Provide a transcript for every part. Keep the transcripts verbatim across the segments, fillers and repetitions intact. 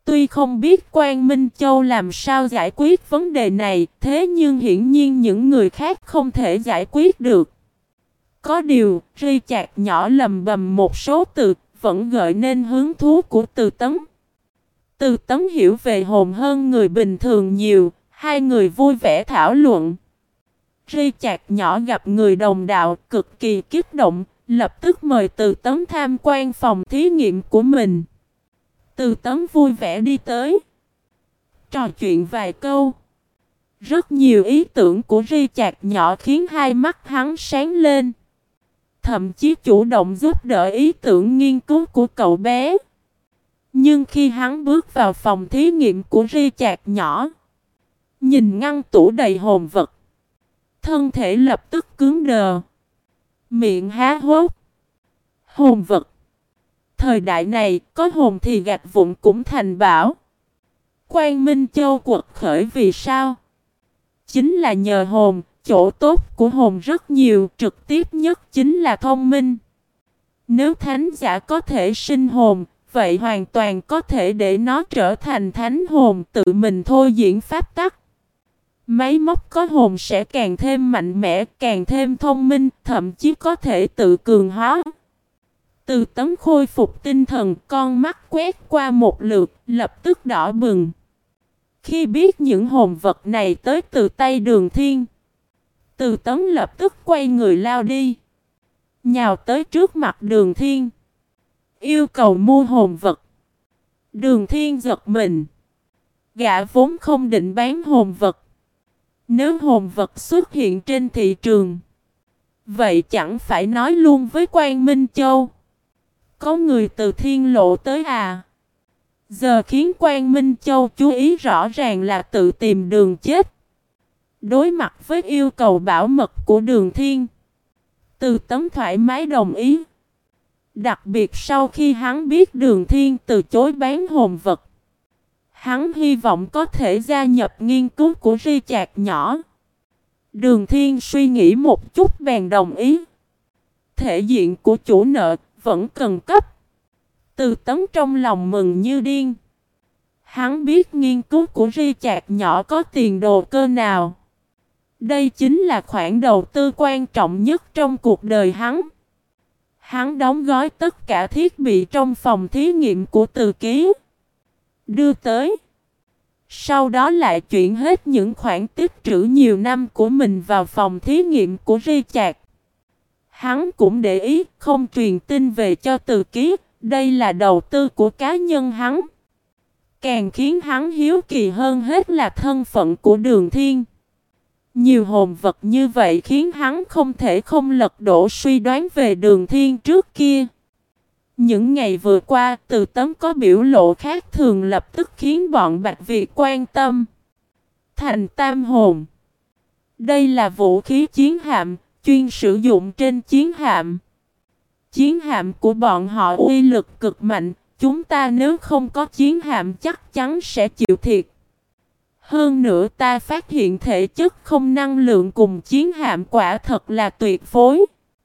tuy không biết Quang Minh Châu làm sao giải quyết vấn đề này, thế nhưng hiển nhiên những người khác không thể giải quyết được. Có điều, Ri Chạc nhỏ lầm bầm một số từ, vẫn gợi nên hứng thú của Từ Tấn. Từ Tấn hiểu về hồn hơn người bình thường nhiều, hai người vui vẻ thảo luận. Ri Chạc nhỏ gặp người đồng đạo cực kỳ kích động, lập tức mời Từ Tấn tham quan phòng thí nghiệm của mình. Từ Tấn vui vẻ đi tới, trò chuyện vài câu. Rất nhiều ý tưởng của Ri Chạc nhỏ khiến hai mắt hắn sáng lên. Thậm chí chủ động giúp đỡ ý tưởng nghiên cứu của cậu bé. Nhưng khi hắn bước vào phòng thí nghiệm của Ri Chạc nhỏ, nhìn ngăn tủ đầy hồn vật, thân thể lập tức cứng đờ, miệng há hốc. Hồn vật. Thời đại này, có hồn thì gạch vụn cũng thành bảo. Quang Minh Châu quật khởi vì sao? Chính là nhờ hồn, chỗ tốt của hồn rất nhiều, trực tiếp nhất chính là thông minh. Nếu thánh giả có thể sinh hồn, vậy hoàn toàn có thể để nó trở thành thánh hồn tự mình thôi diễn pháp tắc. Máy móc có hồn sẽ càng thêm mạnh mẽ, càng thêm thông minh, thậm chí có thể tự cường hóa. Từ Tấn khôi phục tinh thần, con mắt quét qua một lượt, lập tức đỏ bừng. Khi biết những hồn vật này tới từ tay Đường Thiên, Từ Tấn lập tức quay người lao đi, nhào tới trước mặt Đường Thiên, yêu cầu mua hồn vật. Đường Thiên giật mình. Gã vốn không định bán hồn vật. Nếu hồn vật xuất hiện trên thị trường, vậy chẳng phải nói luôn với Quang Minh Châu. Có người từ thiên lộ tới à? Giờ khiến Quang Minh Châu chú ý rõ ràng là tự tìm đường chết. Đối mặt với yêu cầu bảo mật của Đường Thiên, Từ Tấn thoải mái đồng ý. Đặc biệt sau khi hắn biết Đường Thiên từ chối bán hồn vật, hắn hy vọng có thể gia nhập nghiên cứu của Ri Chạc nhỏ. Đường Thiên suy nghĩ một chút bèn đồng ý. Thể diện của chủ nợ vẫn cần cấp. Từ Tấn trong lòng mừng như điên. Hắn biết nghiên cứu của Ri Chạc nhỏ có tiền đồ cơ nào. Đây chính là khoản đầu tư quan trọng nhất trong cuộc đời hắn. Hắn đóng gói tất cả thiết bị trong phòng thí nghiệm của Từ Ký, đưa tới. Sau đó lại chuyển hết những khoản tích trữ nhiều năm của mình vào phòng thí nghiệm của Ri Chạc. Hắn cũng để ý không truyền tin về cho Từ Ký, đây là đầu tư của cá nhân hắn. Càng khiến hắn hiếu kỳ hơn hết là thân phận của Đường Thiên. Nhiều hồn vật như vậy khiến hắn không thể không lật đổ suy đoán về Đường Thiên trước kia. Những ngày vừa qua, Từ Tấn có biểu lộ khác thường lập tức khiến bọn Bạch Việt quan tâm. Thành tam hồn. Đây là vũ khí chiến hạm, chuyên sử dụng trên chiến hạm. Chiến hạm của bọn họ uy lực cực mạnh, chúng ta nếu không có chiến hạm chắc chắn sẽ chịu thiệt. Hơn nữa ta phát hiện thể chất không năng lượng cùng chiến hạm quả thật là tuyệt phối.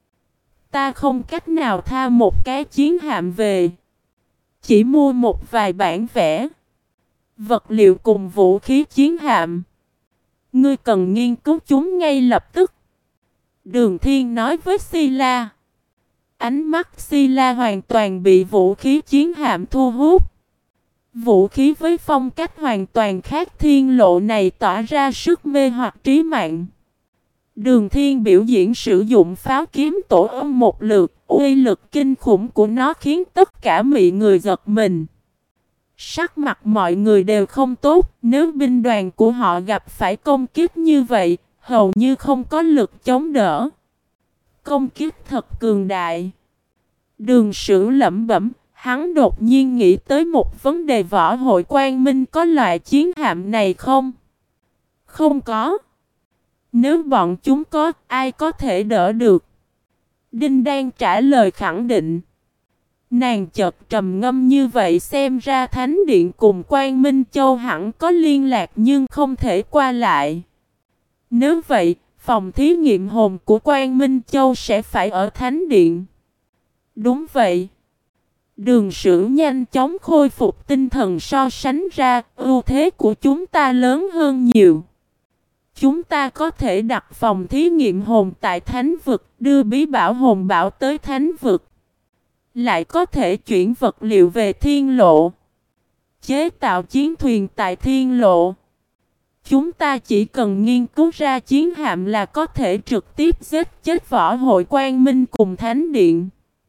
Ta không cách nào tha một cái chiến hạm về. Chỉ mua một vài bản vẽ, vật liệu cùng vũ khí chiến hạm. Ngươi cần nghiên cứu chúng ngay lập tức. Đường Thiên nói với Sila. Ánh mắt Sila hoàn toàn bị vũ khí chiến hạm thu hút. Vũ khí với phong cách hoàn toàn khác thiên lộ này tỏa ra sức mê hoặc trí mạng. Đường Thiên biểu diễn sử dụng pháo kiếm tổ âm một lượt, uy lực kinh khủng của nó khiến tất cả mọi người giật mình. Sắc mặt mọi người đều không tốt, nếu binh đoàn của họ gặp phải công kích như vậy, hầu như không có lực chống đỡ. Công kích thật cường đại. Đường Sử lẩm bẩm, hắn đột nhiên nghĩ tới một vấn đề, võ hội Quang Minh có loại chiến hạm này không? Không có. Nếu bọn chúng có, ai có thể đỡ được? Đinh Đan trả lời khẳng định. Nàng chợt trầm ngâm như vậy, xem ra Thánh Điện cùng Quang Minh Châu hẳn có liên lạc nhưng không thể qua lại. Nếu vậy, phòng thí nghiệm hồn của Quang Minh Châu sẽ phải ở Thánh Điện. Đúng vậy. Đường Sử nhanh chóng khôi phục tinh thần, so sánh ra, ưu thế của chúng ta lớn hơn nhiều. Chúng ta có thể đặt phòng thí nghiệm hồn tại Thánh Vực, đưa bí bảo hồn bảo tới Thánh Vực. Lại có thể chuyển vật liệu về Thiên Lộ, chế tạo chiến thuyền tại Thiên Lộ. Chúng ta chỉ cần nghiên cứu ra chiến hạm là có thể trực tiếp giết chết Võ Hội Quang Minh cùng Thánh Điện.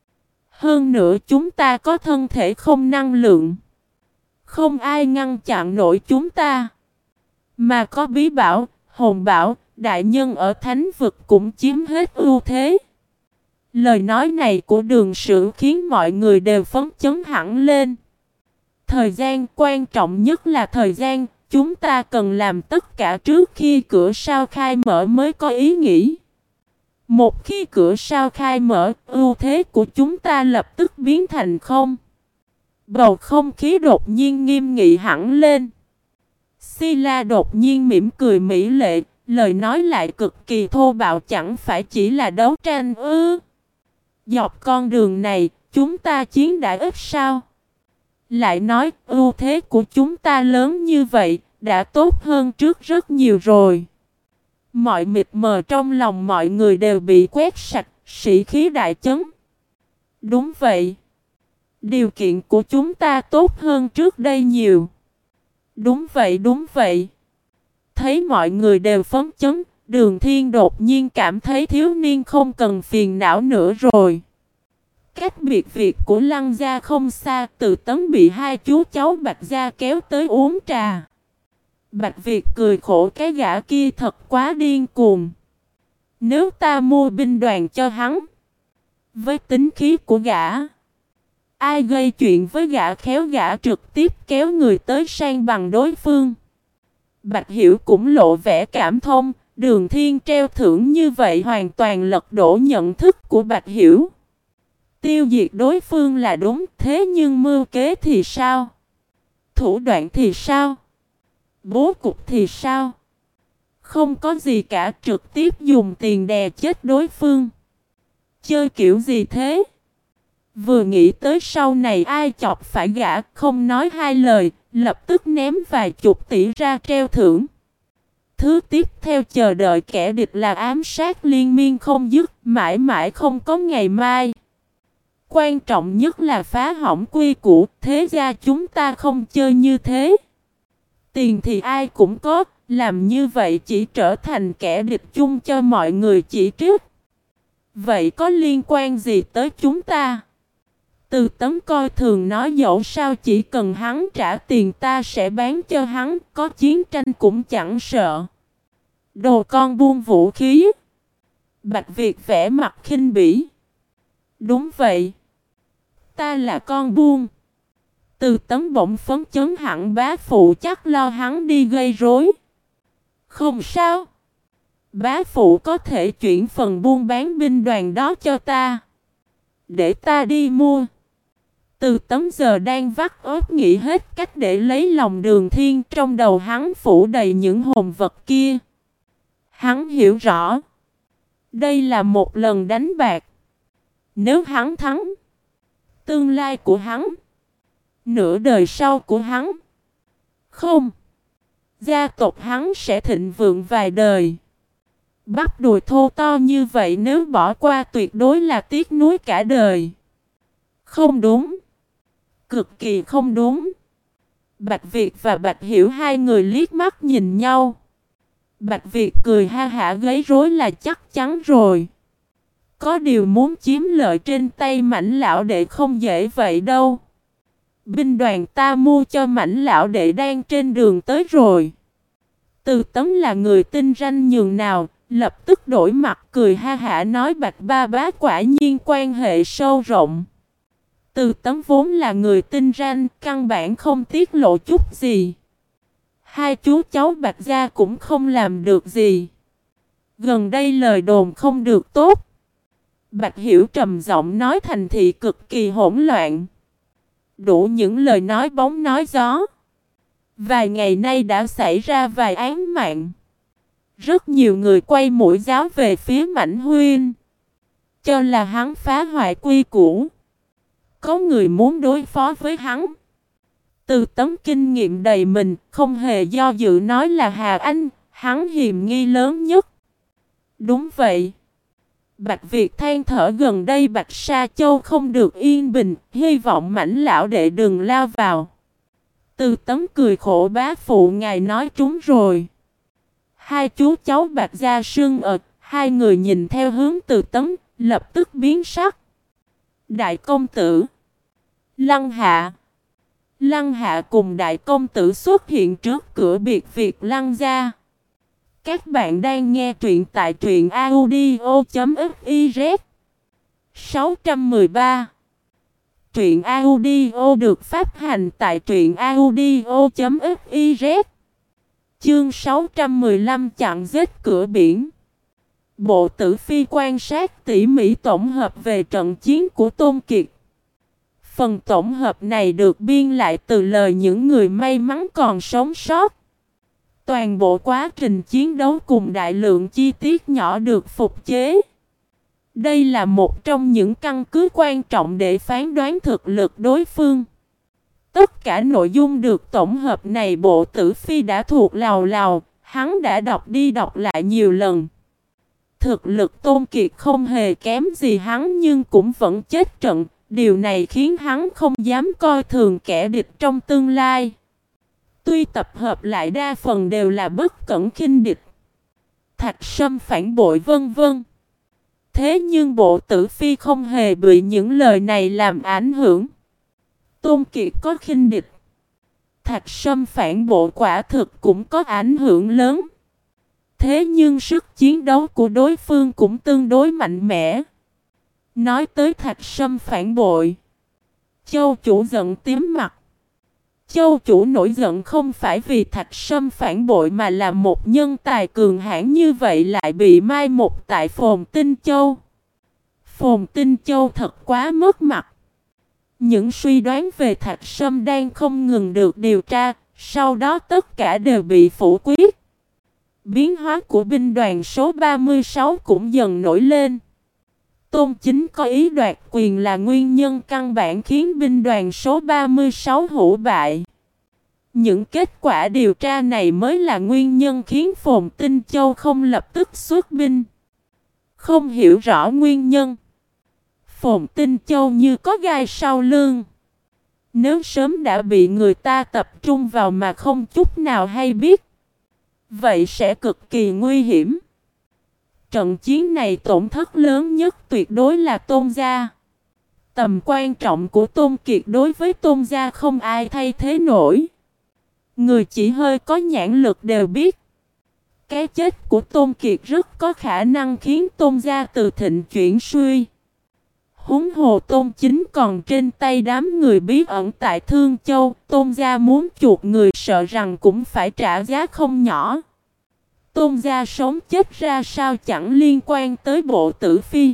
Hơn nữa chúng ta có thân thể không năng lượng, không ai ngăn chặn nổi chúng ta. Mà có bí bảo, hồn bảo, đại nhân ở Thánh Vực cũng chiếm hết ưu thế. Lời nói này của Đường Sử khiến mọi người đều phấn chấn hẳn lên. Thời gian quan trọng nhất là thời gian, chúng ta cần làm tất cả trước khi cửa sao khai mở mới có ý nghĩ. Một khi cửa sao khai mở, ưu thế của chúng ta lập tức biến thành không. Bầu không khí đột nhiên nghiêm nghị hẳn lên. Sila đột nhiên mỉm cười mỹ lệ, lời nói lại cực kỳ thô bạo, chẳng phải chỉ là đấu tranh ư? Dọc con đường này, chúng ta chiến đã ít sao? Lại nói, ưu thế của chúng ta lớn như vậy, đã tốt hơn trước rất nhiều rồi. Mọi mịt mờ trong lòng mọi người đều bị quét sạch, sĩ khí đại chấn. Đúng vậy. Điều kiện của chúng ta tốt hơn trước đây nhiều. Đúng vậy, đúng vậy. Thấy mọi người đều phấn chấn, Đường Thiên đột nhiên cảm thấy thiếu niên không cần phiền não nữa rồi. Cách biệt việc của Lăng gia không xa, Từ Tấn bị hai chú cháu Bạch gia kéo tới uống trà. Bạch Việt cười khổ, cái gã kia thật quá điên cuồng. Nếu ta mua binh đoàn cho hắn, với tính khí của gã, ai gây chuyện với gã khéo gã trực tiếp kéo người tới sang bằng đối phương. Bạch Hiểu cũng lộ vẻ cảm thông, Đường Thiên treo thưởng như vậy hoàn toàn lật đổ nhận thức của Bạch Hiểu. Tiêu diệt đối phương là đúng, thế nhưng mưu kế thì sao? Thủ đoạn thì sao? Bố cục thì sao? Không có gì cả, trực tiếp dùng tiền đè chết đối phương. Chơi kiểu gì thế? Vừa nghĩ tới sau này ai chọc phải gã, không nói hai lời, lập tức ném vài chục tỷ ra treo thưởng. Thứ tiếp theo chờ đợi kẻ địch là ám sát liên miên không dứt, mãi mãi không có ngày mai. Quan trọng nhất là phá hỏng quy củ, thế gia chúng ta không chơi như thế. Tiền thì ai cũng có, làm như vậy chỉ trở thành kẻ địch chung cho mọi người chỉ trích. Vậy có liên quan gì tới chúng ta? Từ Tấn coi thường nói dẫu sao chỉ cần hắn trả tiền ta sẽ bán cho hắn, có chiến tranh cũng chẳng sợ. Đồ con buôn vũ khí. Bạch Việt vẽ mặt khinh bỉ. Đúng vậy. Ta là con buôn. Từ Tấn bỗng phấn chấn hẳn, bá phụ chắc lo hắn đi gây rối. Không sao. Bá phụ có thể chuyển phần buôn bán binh đoàn đó cho ta. Để ta đi mua. Từ Tấn giờ đang vắt óc nghĩ hết cách để lấy lòng Đường Thiên, trong đầu hắn phủ đầy những hồn vật kia. Hắn hiểu rõ. Đây là một lần đánh bạc. Nếu hắn thắng, tương lai của hắn, nửa đời sau của hắn, không, gia tộc hắn sẽ thịnh vượng vài đời. Bắp đùi thô to như vậy nếu bỏ qua tuyệt đối là tiếc nuối cả đời. Không đúng. Cực kỳ không đúng. Bạch Việt và Bạch Hiểu hai người liếc mắt nhìn nhau. Bạch Việt cười ha hả, gây rối là chắc chắn rồi. Có điều muốn chiếm lợi trên tay Mãnh lão đệ không dễ vậy đâu. Binh đoàn ta mua cho Mãnh lão đệ đang trên đường tới rồi. Từ Tấn là người tinh ranh nhường nào, lập tức đổi mặt cười ha hả nói Bạch ba bá quả nhiên quan hệ sâu rộng. Từ Tấn vốn là người tinh ranh, căn bản không tiết lộ chút gì. Hai chú cháu Bạch gia cũng không làm được gì. Gần đây lời đồn không được tốt. Bạch Hiểu trầm giọng nói, thành thị cực kỳ hỗn loạn. Đủ những lời nói bóng nói gió. Vài ngày nay đã xảy ra vài án mạng. Rất nhiều người quay mũi giáo về phía Mạnh Huynh, cho là hắn phá hoại quy củ. có người muốn đối phó với hắn. Từ Tấm kinh nghiệm đầy mình, không hề do dự nói là Hà Anh, hắn hiềm nghi lớn nhất. Đúng vậy. Bạch Việt than thở, gần đây Bạch Sa Châu không được yên bình, hy vọng Mãnh lão đệ đừng lao vào. Từ Tấm cười khổ, bá phụ ngài nói trúng rồi. Hai chú cháu Bạch Gia sưng ợt, hai người nhìn theo hướng Từ Tấm, lập tức biến sắc. Đại công tử Lăng Hạ. Lăng Hạ cùng đại công tử xuất hiện trước cửa biệt viện Lăng gia. Các bạn đang nghe truyện tại truyện audio chấm fiz. sáu trăm mười ba. Truyện audio được phát hành tại truyện audio chấm fiz. Chương sáu trăm mười lăm, chặn giết cửa biển. Bộ Tử Phi quan sát tỉ mỉ tổng hợp về trận chiến của Tôn Kiệt. Phần tổng hợp này được biên lại từ lời những người may mắn còn sống sót. Toàn bộ quá trình chiến đấu cùng đại lượng chi tiết nhỏ được phục chế. Đây là một trong những căn cứ quan trọng để phán đoán thực lực đối phương. Tất cả nội dung được tổng hợp này Bộ Tử Phi đã thuộc lào lào, hắn đã đọc đi đọc lại nhiều lần. Thực lực Tôn Kiệt không hề kém gì hắn nhưng cũng vẫn chết trận, điều này khiến hắn không dám coi thường kẻ địch trong tương lai. Tuy tập hợp lại đa phần đều là bất cẩn khinh địch, Thạch Sâm phản bội vân vân. Thế nhưng Bộ Tử Phi không hề bị những lời này làm ảnh hưởng. Tôn Kiệt có khinh địch, Thạch Sâm phản bội quả thực cũng có ảnh hưởng lớn. Thế nhưng sức chiến đấu của đối phương cũng tương đối mạnh mẽ. Nói tới Thạch Sâm phản bội, Châu chủ giận tím mặt. Châu chủ nổi giận không phải vì Thạch Sâm phản bội mà là một nhân tài cường hãn như vậy lại bị mai một tại Phồn Tinh Châu. Phồn Tinh Châu thật quá mất mặt. Những suy đoán về Thạch Sâm đang không ngừng được điều tra, sau đó tất cả đều bị phủ quyết. Biến hóa của binh đoàn số ba mươi sáu cũng dần nổi lên. Tôn Chính có ý đoạt quyền là nguyên nhân căn bản khiến binh đoàn số ba mươi sáu hủ bại. Những kết quả điều tra này mới là nguyên nhân khiến Phồn Tinh Châu không lập tức xuất binh. Không hiểu rõ nguyên nhân, Phồn Tinh Châu như có gai sau lưng. Nếu sớm đã bị người ta tập trung vào mà không chút nào hay biết, vậy sẽ cực kỳ nguy hiểm. Trận chiến này tổn thất lớn nhất tuyệt đối là Tôn gia. Tầm quan trọng của Tôn Kiệt đối với Tôn gia không ai thay thế nổi. Người chỉ hơi có nhãn lực đều biết, cái chết của Tôn Kiệt rất có khả năng khiến Tôn gia từ thịnh chuyển suy. Huống hồ Tôn Chính còn trên tay đám người bí ẩn tại Thương Châu, Tôn gia muốn chuộc người sợ rằng cũng phải trả giá không nhỏ. Tôn gia sống chết ra sao chẳng liên quan tới Bộ Tử Phi.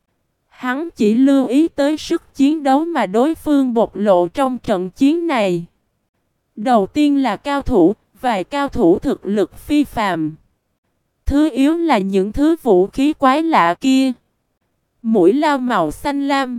Hắn chỉ lưu ý tới sức chiến đấu mà đối phương bộc lộ trong trận chiến này. Đầu tiên là cao thủ, vài cao thủ thực lực phi phàm. Thứ yếu là những thứ vũ khí quái lạ kia. Mũi lao màu xanh lam,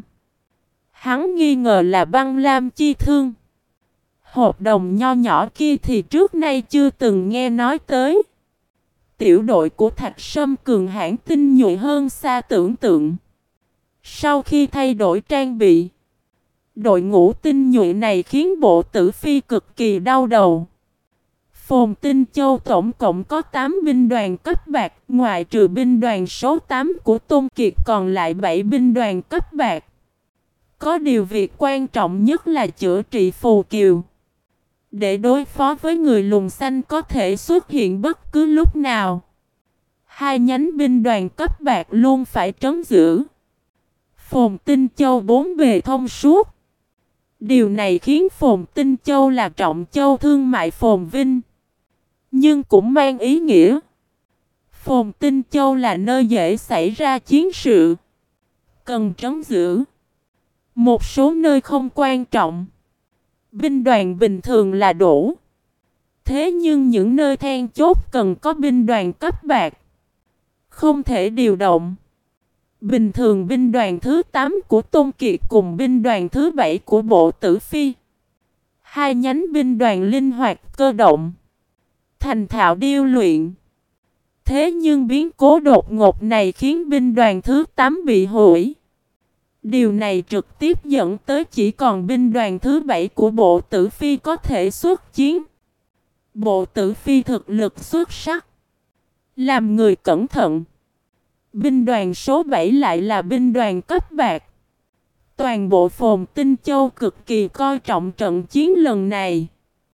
hắn nghi ngờ là băng lam chi thương. Hộp đồng nho nhỏ kia thì trước nay chưa từng nghe nói tới. Tiểu đội của Thạch Sâm cường hãn tinh nhuệ hơn xa tưởng tượng. Sau khi thay đổi trang bị, đội ngũ tinh nhuệ này khiến Bộ Tử Phi cực kỳ đau đầu. Phồn Tinh Châu tổng cộng có tám binh đoàn cấp bạc, ngoại trừ binh đoàn số tám của Tôn Kiệt còn lại bảy binh đoàn cấp bạc. Có điều việc quan trọng nhất là chữa trị phù kiều. Để đối phó với người lùn xanh có thể xuất hiện bất cứ lúc nào, hai nhánh binh đoàn cấp bạc luôn phải trấn giữ. Phồn Tinh Châu bốn bề thông suốt. Điều này khiến Phồn Tinh Châu là trọng châu thương mại phồn vinh, nhưng cũng mang ý nghĩa Phồn Tinh Châu là nơi dễ xảy ra chiến sự, cần trấn giữ. Một số nơi không quan trọng, binh đoàn bình thường là đủ. Thế nhưng những nơi then chốt cần có binh đoàn cấp bạc, không thể điều động. Bình thường binh đoàn thứ tám của Tôn Kiệt cùng binh đoàn thứ bảy của Bộ Tử Phi, hai nhánh binh đoàn linh hoạt cơ động, thành thạo điêu luyện. Thế nhưng biến cố đột ngột này khiến binh đoàn thứ tám bị hủy. Điều này trực tiếp dẫn tới chỉ còn binh đoàn thứ bảy của Bộ Tử Phi có thể xuất chiến. Bộ Tử Phi thực lực xuất sắc, làm người cẩn thận. Binh đoàn số bảy lại là binh đoàn cấp bạc. Toàn bộ Phồn Tinh Châu cực kỳ coi trọng trận chiến lần này.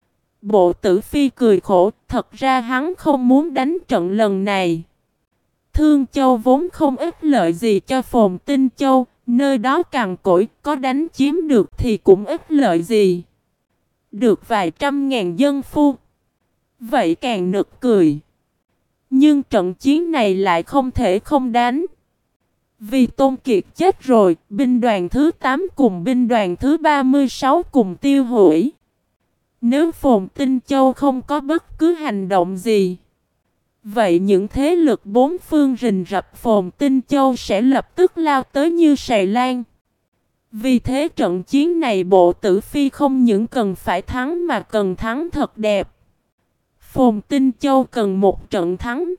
Bộ Tử Phi cười khổ, thật ra hắn không muốn đánh trận lần này. Thương Châu vốn không ích lợi gì cho Phồn Tinh Châu, nơi đó cằn cỗi, có đánh chiếm được thì cũng ích lợi gì. Được vài trăm ngàn dân phu, vậy càng nực cười. Nhưng trận chiến này lại không thể không đánh. Vì Tôn Kiệt chết rồi, binh đoàn thứ tám cùng binh đoàn thứ ba mươi sáu cùng tiêu hủy. Nếu Phồn Tinh Châu không có bất cứ hành động gì, vậy những thế lực bốn phương rình rập Phồn Tinh Châu sẽ lập tức lao tới như sầy lan. Vì thế trận chiến này Bộ Tử Phi không những cần phải thắng mà cần thắng thật đẹp. Phồn Tinh Châu cần một trận thắng.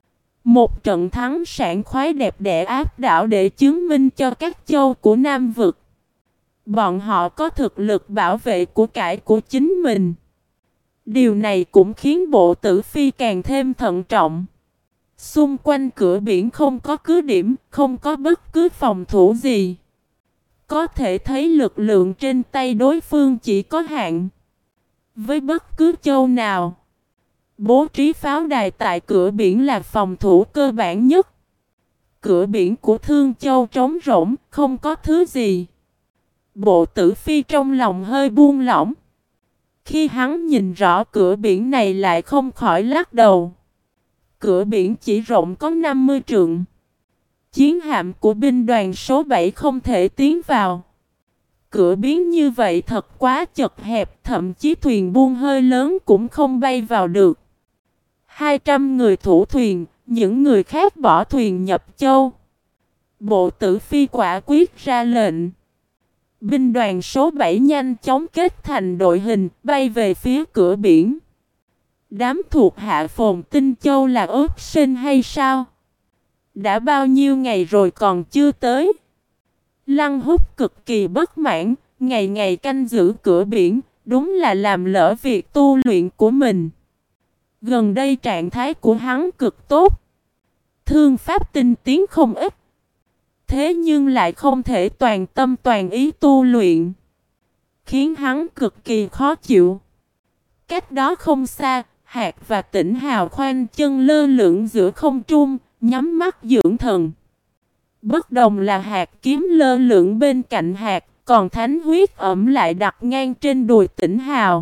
Một trận thắng sảng khoái đẹp đẽ áp đảo để chứng minh cho các châu của Nam Vực. Bọn họ có thực lực bảo vệ của cải của chính mình. Điều này cũng khiến Bộ Tử Phi càng thêm thận trọng. Xung quanh cửa biển không có cứ điểm, không có bất cứ phòng thủ gì. Có thể thấy lực lượng trên tay đối phương chỉ có hạn. Với bất cứ châu nào, bố trí pháo đài tại cửa biển là phòng thủ cơ bản nhất. Cửa biển của Thương Châu trống rỗng, không có thứ gì. Bộ Tử Phi trong lòng hơi buông lỏng. Khi hắn nhìn rõ cửa biển này lại không khỏi lắc đầu. Cửa biển chỉ rộng có năm mươi trượng. Chiến hạm của binh đoàn số bảy không thể tiến vào. Cửa biển như vậy thật quá chật hẹp, thậm chí thuyền buôn hơi lớn cũng không bay vào được. hai trăm người thủ thuyền, những người khác bỏ thuyền nhập châu. Bộ Tử Phi quả quyết ra lệnh. Binh đoàn số bảy nhanh chóng kết thành đội hình, bay về phía cửa biển. Đám thuộc hạ Phồn Tinh Châu là ớt sinh hay sao? Đã bao nhiêu ngày rồi còn chưa tới? Lăng Húc cực kỳ bất mãn, ngày ngày canh giữ cửa biển, đúng là làm lỡ việc tu luyện của mình. Gần đây trạng thái của hắn cực tốt. Thương pháp tinh tiến không ít. Thế nhưng lại không thể toàn tâm toàn ý tu luyện, khiến hắn cực kỳ khó chịu. Cách đó không xa, Hạc và Tỉnh Hào khoanh chân lơ lửng giữa không trung, nhắm mắt dưỡng thần. Bất đồng là Hạc kiếm lơ lửng bên cạnh Hạc, còn thánh huyết ẩm lại đặt ngang trên đùi Tỉnh Hào.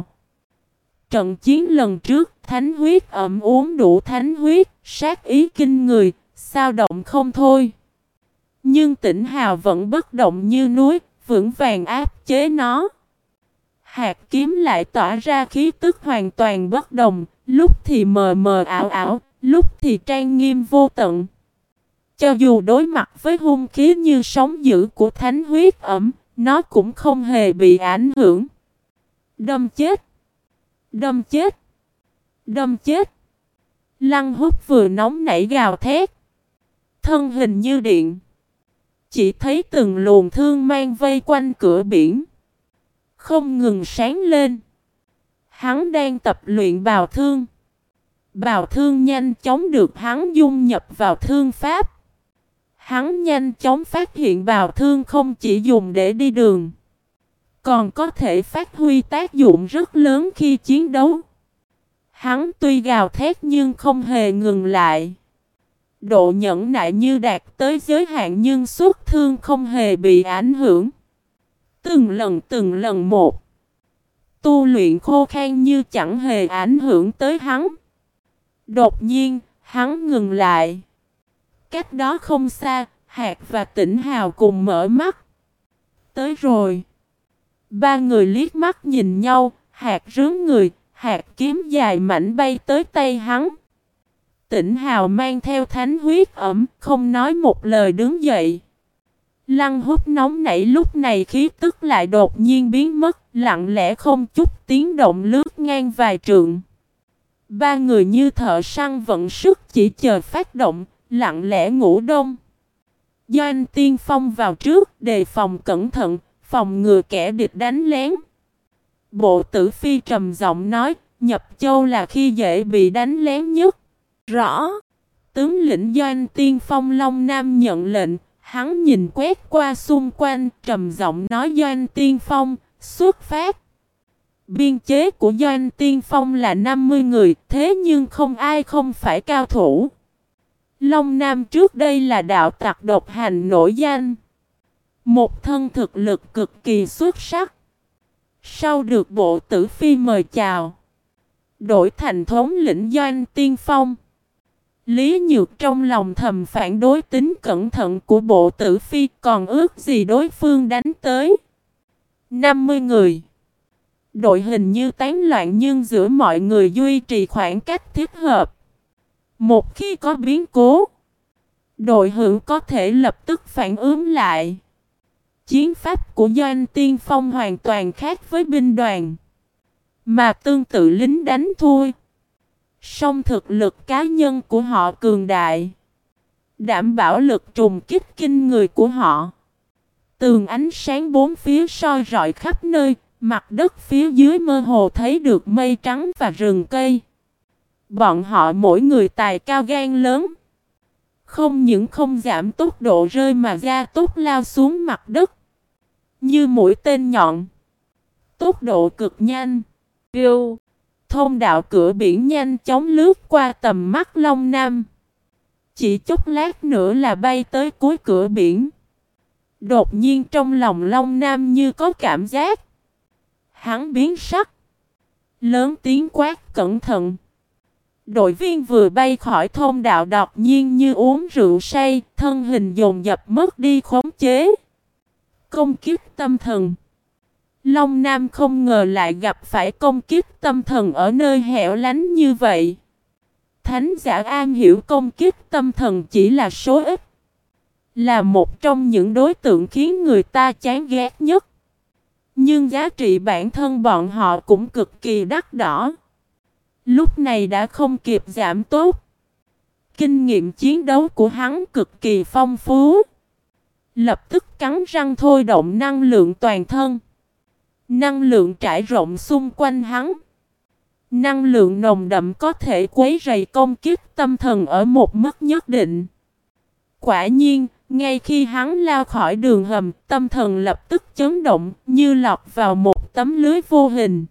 Trận chiến lần trước, thánh huyết ẩm uống đủ thánh huyết, sát ý kinh người, sao động không thôi. Nhưng Tỉnh Hào vẫn bất động như núi, vững vàng áp chế nó. Hạt kiếm lại tỏa ra khí tức hoàn toàn bất đồng, lúc thì mờ mờ ảo ảo, lúc thì trang nghiêm vô tận. Cho dù đối mặt với hung khí như sóng dữ của thánh huyết ẩm, nó cũng không hề bị ảnh hưởng. Đâm chết! Đâm chết! Đâm chết! Lăng Húc vừa nóng nảy gào thét, thân hình như điện. Chỉ thấy từng luồng thương mang vây quanh cửa biển, không ngừng sáng lên. Hắn đang tập luyện bào thương. Bào thương nhanh chóng được hắn dung nhập vào thương pháp. Hắn nhanh chóng phát hiện bào thương không chỉ dùng để đi đường, còn có thể phát huy tác dụng rất lớn khi chiến đấu. Hắn tuy gào thét nhưng không hề ngừng lại. Độ nhẫn nại như đạt tới giới hạn nhưng xuất thương không hề bị ảnh hưởng. Từng lần từng lần một. Tu luyện khô khan như chẳng hề ảnh hưởng tới hắn. Đột nhiên, hắn ngừng lại. Cách đó không xa, Hạc và Tỉnh Hào cùng mở mắt. Tới rồi. Ba người liếc mắt nhìn nhau, Hạc rướn người, Hạc kiếm dài mảnh bay tới tay hắn. Tỉnh Hào mang theo thánh huyết ẩm, không nói một lời đứng dậy. Lăng Húc nóng nảy lúc này khí tức lại đột nhiên biến mất, lặng lẽ không chút tiếng động lướt ngang vài trượng. Ba người như thợ săn vận sức chỉ chờ phát động, lặng lẽ ngủ đông. Doanh Tiên Phong vào trước, đề phòng cẩn thận, phòng ngừa kẻ địch đánh lén. Bộ Tử Phi trầm giọng nói, nhập châu là khi dễ bị đánh lén nhất. Rõ. Tướng lĩnh Doanh Tiên Phong Long Nam nhận lệnh, hắn nhìn quét qua xung quanh, trầm giọng nói Doanh Tiên Phong, xuất phát. Biên chế của Doanh Tiên Phong là năm mươi người, thế nhưng không ai không phải cao thủ. Long Nam trước đây là đạo tặc độc hành nổi danh. Một thân thực lực cực kỳ xuất sắc. Sau được Bộ Tử Phi mời chào, đổi thành thống lĩnh Doanh Tiên Phong. Lý Nhược trong lòng thầm phản đối tính cẩn thận của Bộ Tử Phi, còn ước gì đối phương đánh tới. năm mươi người. Đội hình như tán loạn nhưng giữa mọi người duy trì khoảng cách thích hợp. Một khi có biến cố, đội hữu có thể lập tức phản ứng lại. Chiến pháp của Doanh Tiên Phong hoàn toàn khác với binh đoàn, mà tương tự lính đánh thua. Song thực lực cá nhân của họ cường đại, đảm bảo lực trùng kích kinh người của họ. Tường ánh sáng bốn phía soi rọi khắp nơi, mặt đất phía dưới mơ hồ thấy được mây trắng và rừng cây. Bọn họ mỗi người tài cao gan lớn, không những không giảm tốc độ rơi mà gia tốc lao xuống mặt đất như mũi tên nhọn, tốc độ cực nhanh. Phiêu, thông đạo cửa biển nhanh chóng lướt qua tầm mắt Long Nam. Chỉ chốc lát nữa là bay tới cuối cửa biển. Đột nhiên trong lòng Long Nam như có cảm giác. Hắn biến sắc, lớn tiếng quát cẩn thận. Đội viên vừa bay khỏi thông đạo đột nhiên như uống rượu say, thân hình dồn dập mất đi khống chế. Công kích tâm thần. Long Nam không ngờ lại gặp phải công kích tâm thần ở nơi hẻo lánh như vậy. Thánh giả am hiểu công kích tâm thần chỉ là số ít, là một trong những đối tượng khiến người ta chán ghét nhất. Nhưng giá trị bản thân bọn họ cũng cực kỳ đắt đỏ. Lúc này đã không kịp giảm tốt. Kinh nghiệm chiến đấu của hắn cực kỳ phong phú. Lập tức cắn răng thôi động năng lượng toàn thân. Năng lượng trải rộng xung quanh hắn. Năng lượng nồng đậm có thể quấy rầy công kích tâm thần ở một mức nhất định. Quả nhiên, ngay khi hắn lao khỏi đường hầm, tâm thần lập tức chấn động như lọt vào một tấm lưới vô hình.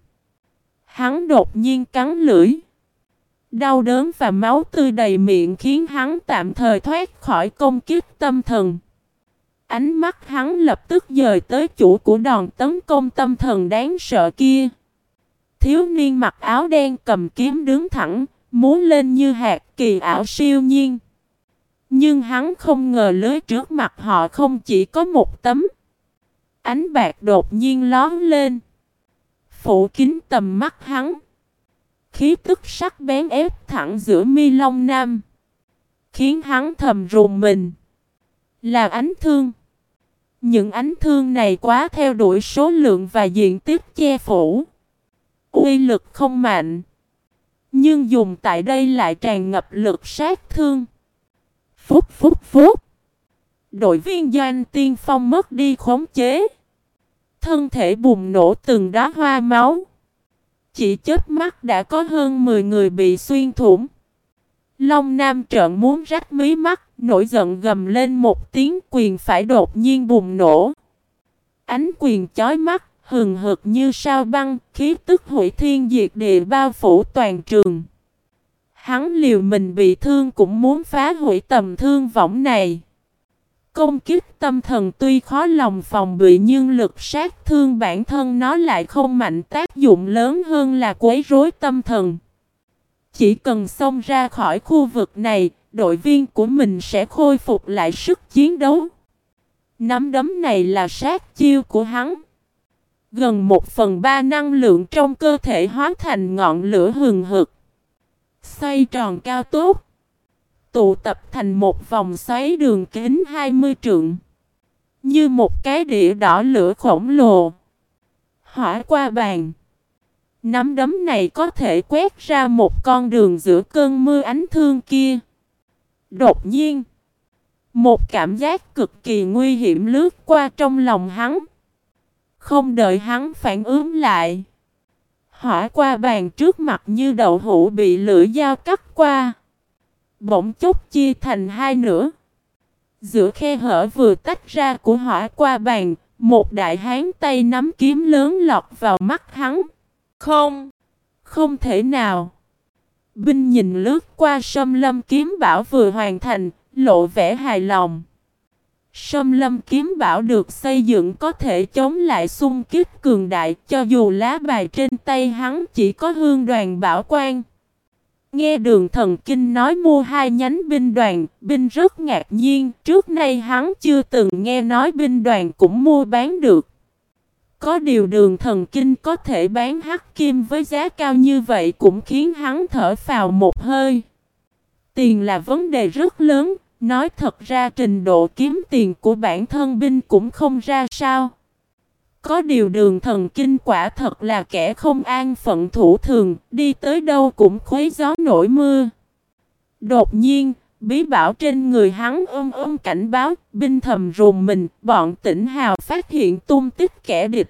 Hắn đột nhiên cắn lưỡi. Đau đớn và máu tươi đầy miệng khiến hắn tạm thời thoát khỏi công kích tâm thần. Ánh mắt hắn lập tức dời tới chủ của đòn tấn công tâm thần đáng sợ kia. Thiếu niên mặc áo đen cầm kiếm đứng thẳng, múa lên như hạt kỳ ảo siêu nhiên. Nhưng hắn không ngờ lưới trước mặt họ không chỉ có một tấm. Ánh bạc đột nhiên lóe lên, phủ kín tầm mắt hắn. Khí tức sắc bén ép thẳng giữa mi Long Nam, khiến hắn thầm rùng mình. Là ánh thương. Những ánh thương này quá theo đuổi số lượng và diện tích che phủ. Uy lực không mạnh, nhưng dùng tại đây lại tràn ngập lực sát thương. Phúc phúc phúc. Đội viên Doanh Tiên Phong mất đi khống chế. Thân thể bùng nổ từng đóa hoa máu. Chỉ chớp mắt đã có hơn mười người bị xuyên thủng. Long Nam trợn muốn rách mí mắt, nổi giận gầm lên một tiếng, quyền phải đột nhiên bùng nổ. Ánh quyền chói mắt, hừng hực như sao băng, khí tức hủy thiên diệt địa bao phủ toàn trường. Hắn liều mình bị thương cũng muốn phá hủy tầm thương võng này. Công kích tâm thần tuy khó lòng phòng bị nhưng lực sát thương bản thân nó lại không mạnh, tác dụng lớn hơn là quấy rối tâm thần. Chỉ cần xông ra khỏi khu vực này, đội viên của mình sẽ khôi phục lại sức chiến đấu. Nắm đấm này là sát chiêu của hắn. Gần một phần ba năng lượng trong cơ thể hóa thành ngọn lửa hừng hực, xoay tròn cao tốc. tụ tập thành một vòng xoáy đường kính hai mươi trượng. Như một cái đĩa đỏ lửa khổng lồ. Hỏa qua bàn. Nắm đấm này có thể quét ra một con đường giữa cơn mưa ánh thương kia. Đột nhiên, một cảm giác cực kỳ nguy hiểm lướt qua trong lòng hắn. Không đợi hắn phản ứng lại, hỏa qua bàn trước mặt như đậu hũ bị lưỡi dao cắt qua. Bỗng chốc chia thành hai nửa. Giữa khe hở vừa tách ra của hỏa qua bàn, một đại hán tay nắm kiếm lớn lọt vào mắt hắn. Không, không thể nào. Binh nhìn lướt qua Sâm Lâm kiếm bảo vừa hoàn thành, lộ vẻ hài lòng. Sâm Lâm kiếm bảo được xây dựng có thể chống lại xung kích cường đại, cho dù lá bài trên tay hắn chỉ có hương đoàn bảo quan. Nghe Đường Thần Kinh nói mua hai nhánh binh đoàn, binh rất ngạc nhiên, trước nay hắn chưa từng nghe nói binh đoàn cũng mua bán được. Có điều Đường Thần Kinh có thể bán hắc kim với giá cao như vậy cũng khiến hắn thở phào một hơi. Tiền là vấn đề rất lớn, nói thật ra trình độ kiếm tiền của bản thân binh cũng không ra sao. Có điều Đường Thần Kinh quả thật là kẻ không an phận thủ thường, đi tới đâu cũng khuấy gió nổi mưa. Đột nhiên, bí bảo trên người hắn ôm ôm cảnh báo, binh thầm rùng mình, bọn Tỉnh Hào phát hiện tung tích kẻ địch.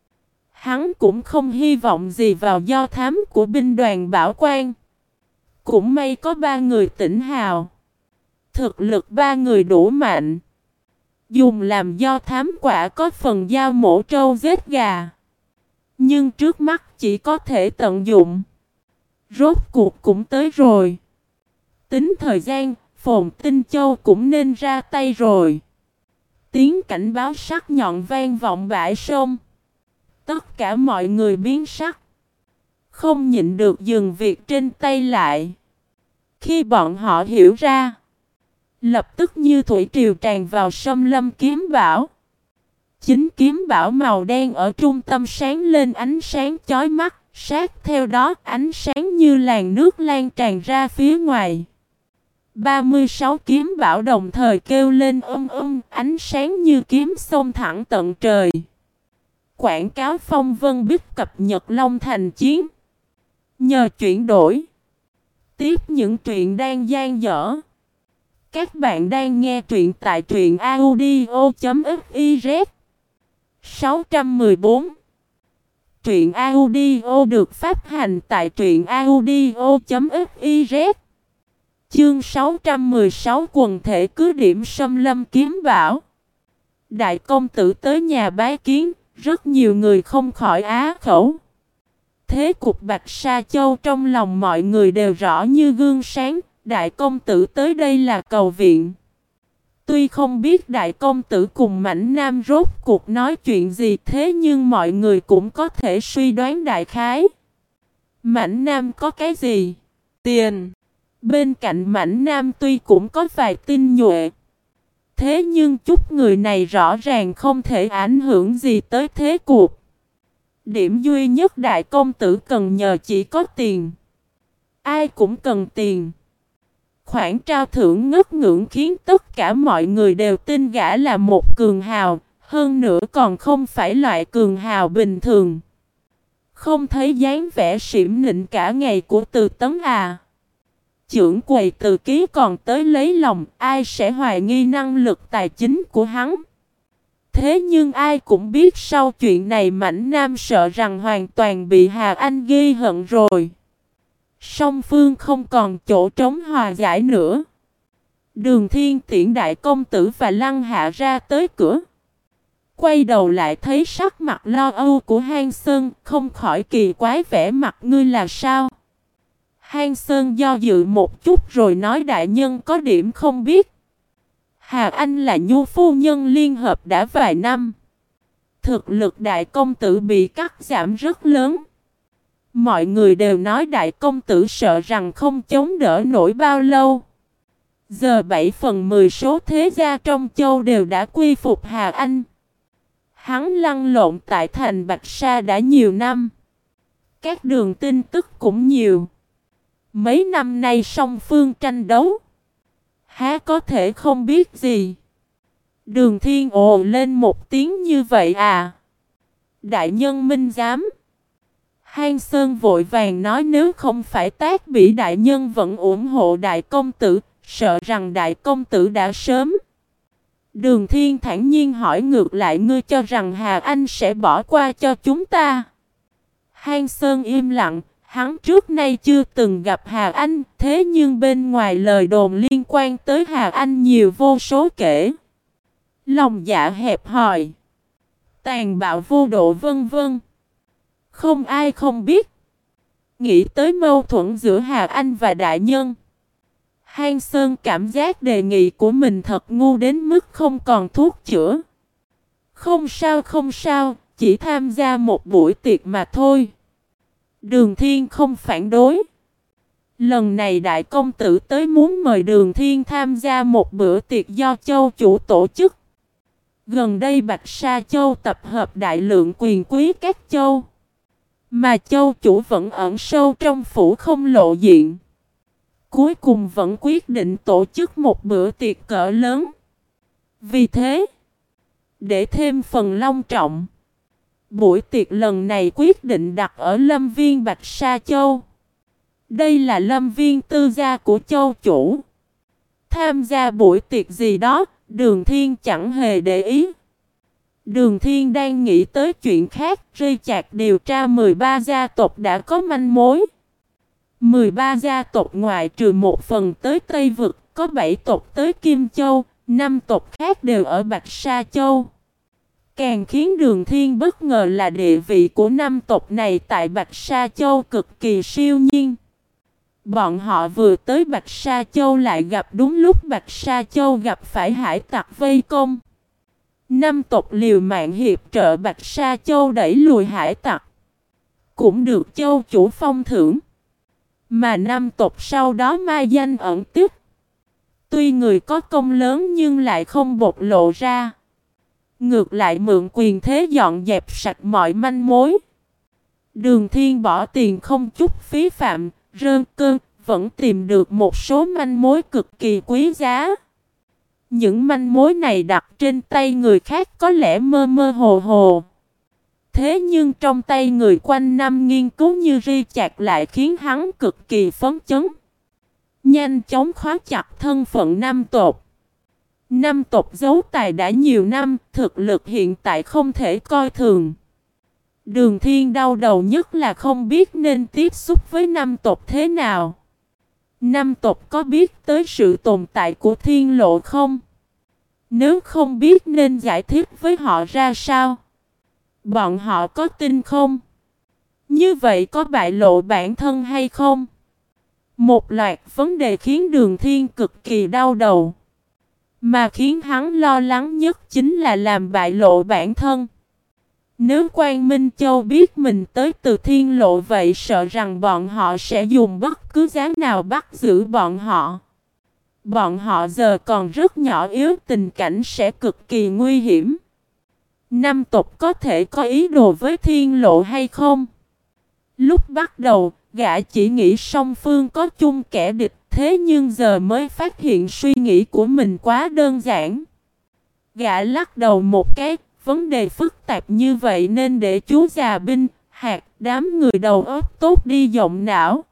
Hắn cũng không hy vọng gì vào do thám của binh đoàn bảo quan. Cũng may có ba người Tỉnh Hào. Thực lực ba người đủ mạnh. Dùng làm do thám quả có phần dao mổ trâu giết gà. Nhưng trước mắt chỉ có thể tận dụng. Rốt cuộc cũng tới rồi. Tính thời gian, Phồn Tinh Châu cũng nên ra tay rồi. Tiếng cảnh báo sắc nhọn vang vọng bãi sông. Tất cả mọi người biến sắc. Không nhịn được dừng việc trên tay lại. Khi bọn họ hiểu ra, lập tức như thủy triều tràn vào Sâm Lâm kiếm bảo. Chính kiếm bảo màu đen ở trung tâm sáng lên ánh sáng chói mắt, sát theo đó ánh sáng như làn nước lan tràn ra phía ngoài. ba mươi sáu kiếm bảo đồng thời kêu lên ôm ôm, ánh sáng như kiếm xông thẳng tận trời. Quảng cáo phong vân biết cập nhật Long Thành chiến. Nhờ chuyển đổi, tiếp những truyện đang dang dở. Các bạn đang nghe truyện tại truyện audio chấm fiz. sáu trăm mười bốn. Truyện audio được phát hành tại truyện audio chấm fiz. Chương sáu trăm mười sáu quần thể cứ điểm Sâm Lâm kiếm bảo. Đại công tử tới nhà bái kiến, rất nhiều người không khỏi á khẩu. Thế cục Bạch Sa Châu trong lòng mọi người đều rõ như gương sáng. Đại công tử tới đây là cầu viện. Tuy không biết đại công tử cùng Mãnh Nam rốt cuộc nói chuyện gì, thế nhưng mọi người cũng có thể suy đoán đại khái. Mãnh Nam có cái gì? Tiền. Bên cạnh Mãnh Nam tuy cũng có vài tinh nhuệ, thế nhưng chút người này rõ ràng không thể ảnh hưởng gì tới thế cuộc. Điểm duy nhất đại công tử cần nhờ chỉ có tiền. Ai cũng cần tiền. Khoản trao thưởng ngất ngưỡng khiến tất cả mọi người đều tin gã là một cường hào, hơn nữa còn không phải loại cường hào bình thường. Không thấy dáng vẻ xỉm nịnh cả ngày của Từ Tấn à? Chưởng quầy Từ Ký còn tới lấy lòng, ai sẽ hoài nghi năng lực tài chính của hắn? Thế nhưng ai cũng biết sau chuyện này Mãnh Nam sợ rằng hoàn toàn bị Hà Anh ghi hận rồi. Song phương không còn chỗ trống hòa giải nữa. Đường Thiên tiễn đại công tử và Lăng Hạ ra tới cửa. Quay đầu lại thấy sắc mặt lo âu của Hang Sơn, không khỏi kỳ quái vẻ mặt ngươi là sao? Hang Sơn do dự một chút rồi nói đại nhân có điểm không biết. Hà Anh là nhu phu nhân liên hợp đã vài năm. Thực lực đại công tử bị cắt giảm rất lớn. Mọi người đều nói đại công tử sợ rằng không chống đỡ nổi bao lâu. Giờ bảy phần mười số thế gia trong châu đều đã quy phục Hà Anh. Hắn lăn lộn tại thành Bạch Sa đã nhiều năm. Các đường tin tức cũng nhiều. Mấy năm nay song phương tranh đấu. Há có thể không biết gì? Đường Thiên ồ lên một tiếng như vậy à? Đại nhân minh giám. Hang Sơn vội vàng nói nếu không phải Tác Bỉ đại nhân vẫn ủng hộ đại công tử, sợ rằng đại công tử đã sớm. Đường Thiên thản nhiên hỏi ngược lại ngươi cho rằng Hà Anh sẽ bỏ qua cho chúng ta. Hang Sơn im lặng, hắn trước nay chưa từng gặp Hà Anh, thế nhưng bên ngoài lời đồn liên quan tới Hà Anh nhiều vô số kể. Lòng dạ hẹp hòi, tàn bạo vô độ vân vân. Không ai không biết. Nghĩ tới mâu thuẫn giữa Hà Anh và đại nhân, Hang Sơn cảm giác đề nghị của mình thật ngu đến mức không còn thuốc chữa. Không sao không sao, chỉ tham gia một buổi tiệc mà thôi. Đường Thiên không phản đối. Lần này đại công tử tới muốn mời Đường Thiên tham gia một bữa tiệc do châu chủ tổ chức. Gần đây Bạch Sa Châu tập hợp đại lượng quyền quý các châu, mà châu chủ vẫn ẩn sâu trong phủ không lộ diện. Cuối cùng vẫn quyết định tổ chức một bữa tiệc cỡ lớn. Vì thế, để thêm phần long trọng, buổi tiệc lần này quyết định đặt ở lâm viên Bạch Sa Châu. Đây là lâm viên tư gia của châu chủ. Tham gia buổi tiệc gì đó, Đường Thiên chẳng hề để ý. Đường Thiên đang nghĩ tới chuyện khác, ri chạc điều tra mười ba gia tộc đã có manh mối. mười ba gia tộc ngoại trừ một phần tới Tây Vực, có bảy tộc tới Kim Châu, năm tộc khác đều ở Bạch Sa Châu. Càng khiến Đường Thiên bất ngờ là địa vị của năm tộc này tại Bạch Sa Châu cực kỳ siêu nhiên. Bọn họ vừa tới Bạch Sa Châu lại gặp đúng lúc Bạch Sa Châu gặp phải hải tặc vây công. Năm tộc liều mạng hiệp trợ Bạch Sa Châu đẩy lùi hải tặc, cũng được châu chủ phong thưởng. Mà năm tộc sau đó mai danh ẩn tích. Tuy người có công lớn nhưng lại không bộc lộ ra. Ngược lại mượn quyền thế dọn dẹp sạch mọi manh mối. Đường Thiên bỏ tiền không chút phí phạm, rơn cơn, vẫn tìm được một số manh mối cực kỳ quý giá. Những manh mối này đặt trên tay người khác có lẽ mơ mơ hồ hồ. Thế nhưng trong tay người quanh năm nghiên cứu như ri chạc lại khiến hắn cực kỳ phấn chấn. Nhanh chóng khóa chặt thân phận năm tộc. Năm tộc giấu tài đã nhiều năm, thực lực hiện tại không thể coi thường. Đường Thiên đau đầu nhất là không biết nên tiếp xúc với năm tộc thế nào. Năm tộc có biết tới sự tồn tại của thiên lộ không? Nếu không biết nên giải thích với họ ra sao? Bọn họ có tin không? Như vậy có bại lộ bản thân hay không? Một loạt vấn đề khiến Đường Thiên cực kỳ đau đầu. Mà khiến hắn lo lắng nhất chính là làm bại lộ bản thân. Nếu Quang Minh Châu biết mình tới từ thiên lộ vậy sợ rằng bọn họ sẽ dùng bất cứ giá nào bắt giữ bọn họ. Bọn họ giờ còn rất nhỏ yếu, tình cảnh sẽ cực kỳ nguy hiểm. Năm tộc có thể có ý đồ với thiên lộ hay không? Lúc bắt đầu, gã chỉ nghĩ song phương có chung kẻ địch, thế nhưng giờ mới phát hiện suy nghĩ của mình quá đơn giản. Gã lắc đầu một cái, vấn đề phức tạp như vậy nên để chú già binh, hạt, đám người đầu óc tốt đi dọng não.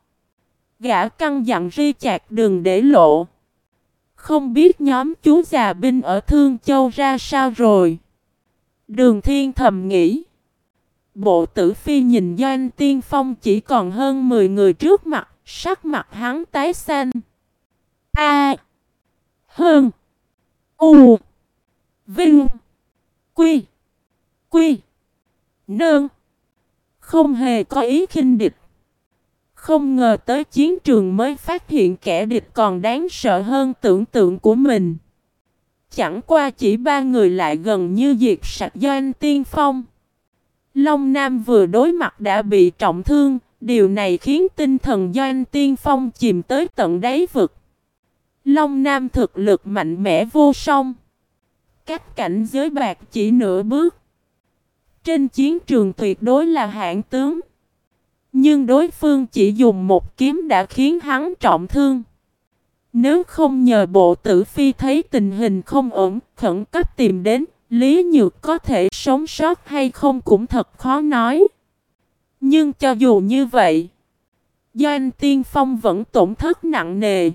Gã căn dặn ri chạc đừng để lộ. Không biết nhóm chú già binh ở Thương Châu ra sao rồi. Đường Thiên thầm nghĩ. Bộ Tử Phi nhìn Doanh Tiên Phong chỉ còn hơn mười người trước mặt, sắc mặt hắn tái xanh. A. Hơn. U. Vinh. Quy. Quy. Nương. Không hề có ý khinh địch. Không ngờ tới chiến trường mới phát hiện kẻ địch còn đáng sợ hơn tưởng tượng của mình. Chẳng qua chỉ ba người lại gần như diệt sạch Doanh Tiên Phong. Long Nam vừa đối mặt đã bị trọng thương, điều này khiến tinh thần Doanh Tiên Phong chìm tới tận đáy vực. Long Nam thực lực mạnh mẽ vô song. Cách cảnh giới bạc chỉ nửa bước. Trên chiến trường tuyệt đối là hạng tướng. Nhưng đối phương chỉ dùng một kiếm đã khiến hắn trọng thương. Nếu không nhờ Bộ Tử Phi thấy tình hình không ổn, khẩn cấp tìm đến, Lý Nhược có thể sống sót hay không cũng thật khó nói. Nhưng cho dù như vậy, Doanh Tiên Phong vẫn tổn thất nặng nề.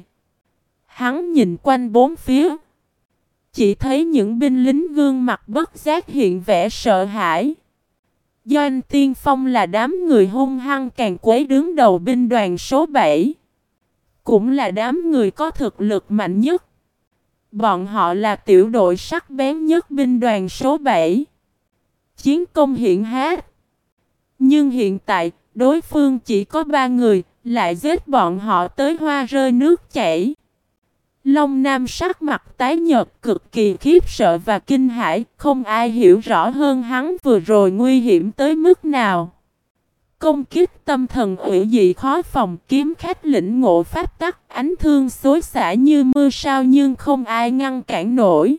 Hắn nhìn quanh bốn phía, chỉ thấy những binh lính gương mặt bất giác hiện vẻ sợ hãi. Doanh Tiên Phong là đám người hung hăng càng quấy đứng đầu binh đoàn số bảy. Cũng là đám người có thực lực mạnh nhất. Bọn họ là tiểu đội sắc bén nhất binh đoàn số bảy. Chiến công hiển hách. Nhưng hiện tại, đối phương chỉ có ba người, lại giết bọn họ tới hoa rơi nước chảy. Long Nam sắc mặt tái nhợt, cực kỳ khiếp sợ và kinh hãi, không ai hiểu rõ hơn hắn vừa rồi nguy hiểm tới mức nào. Công kích tâm thần ủy dị khó phòng, kiếm khách lĩnh ngộ pháp tắc, ánh thương xối xả như mưa sao nhưng không ai ngăn cản nổi.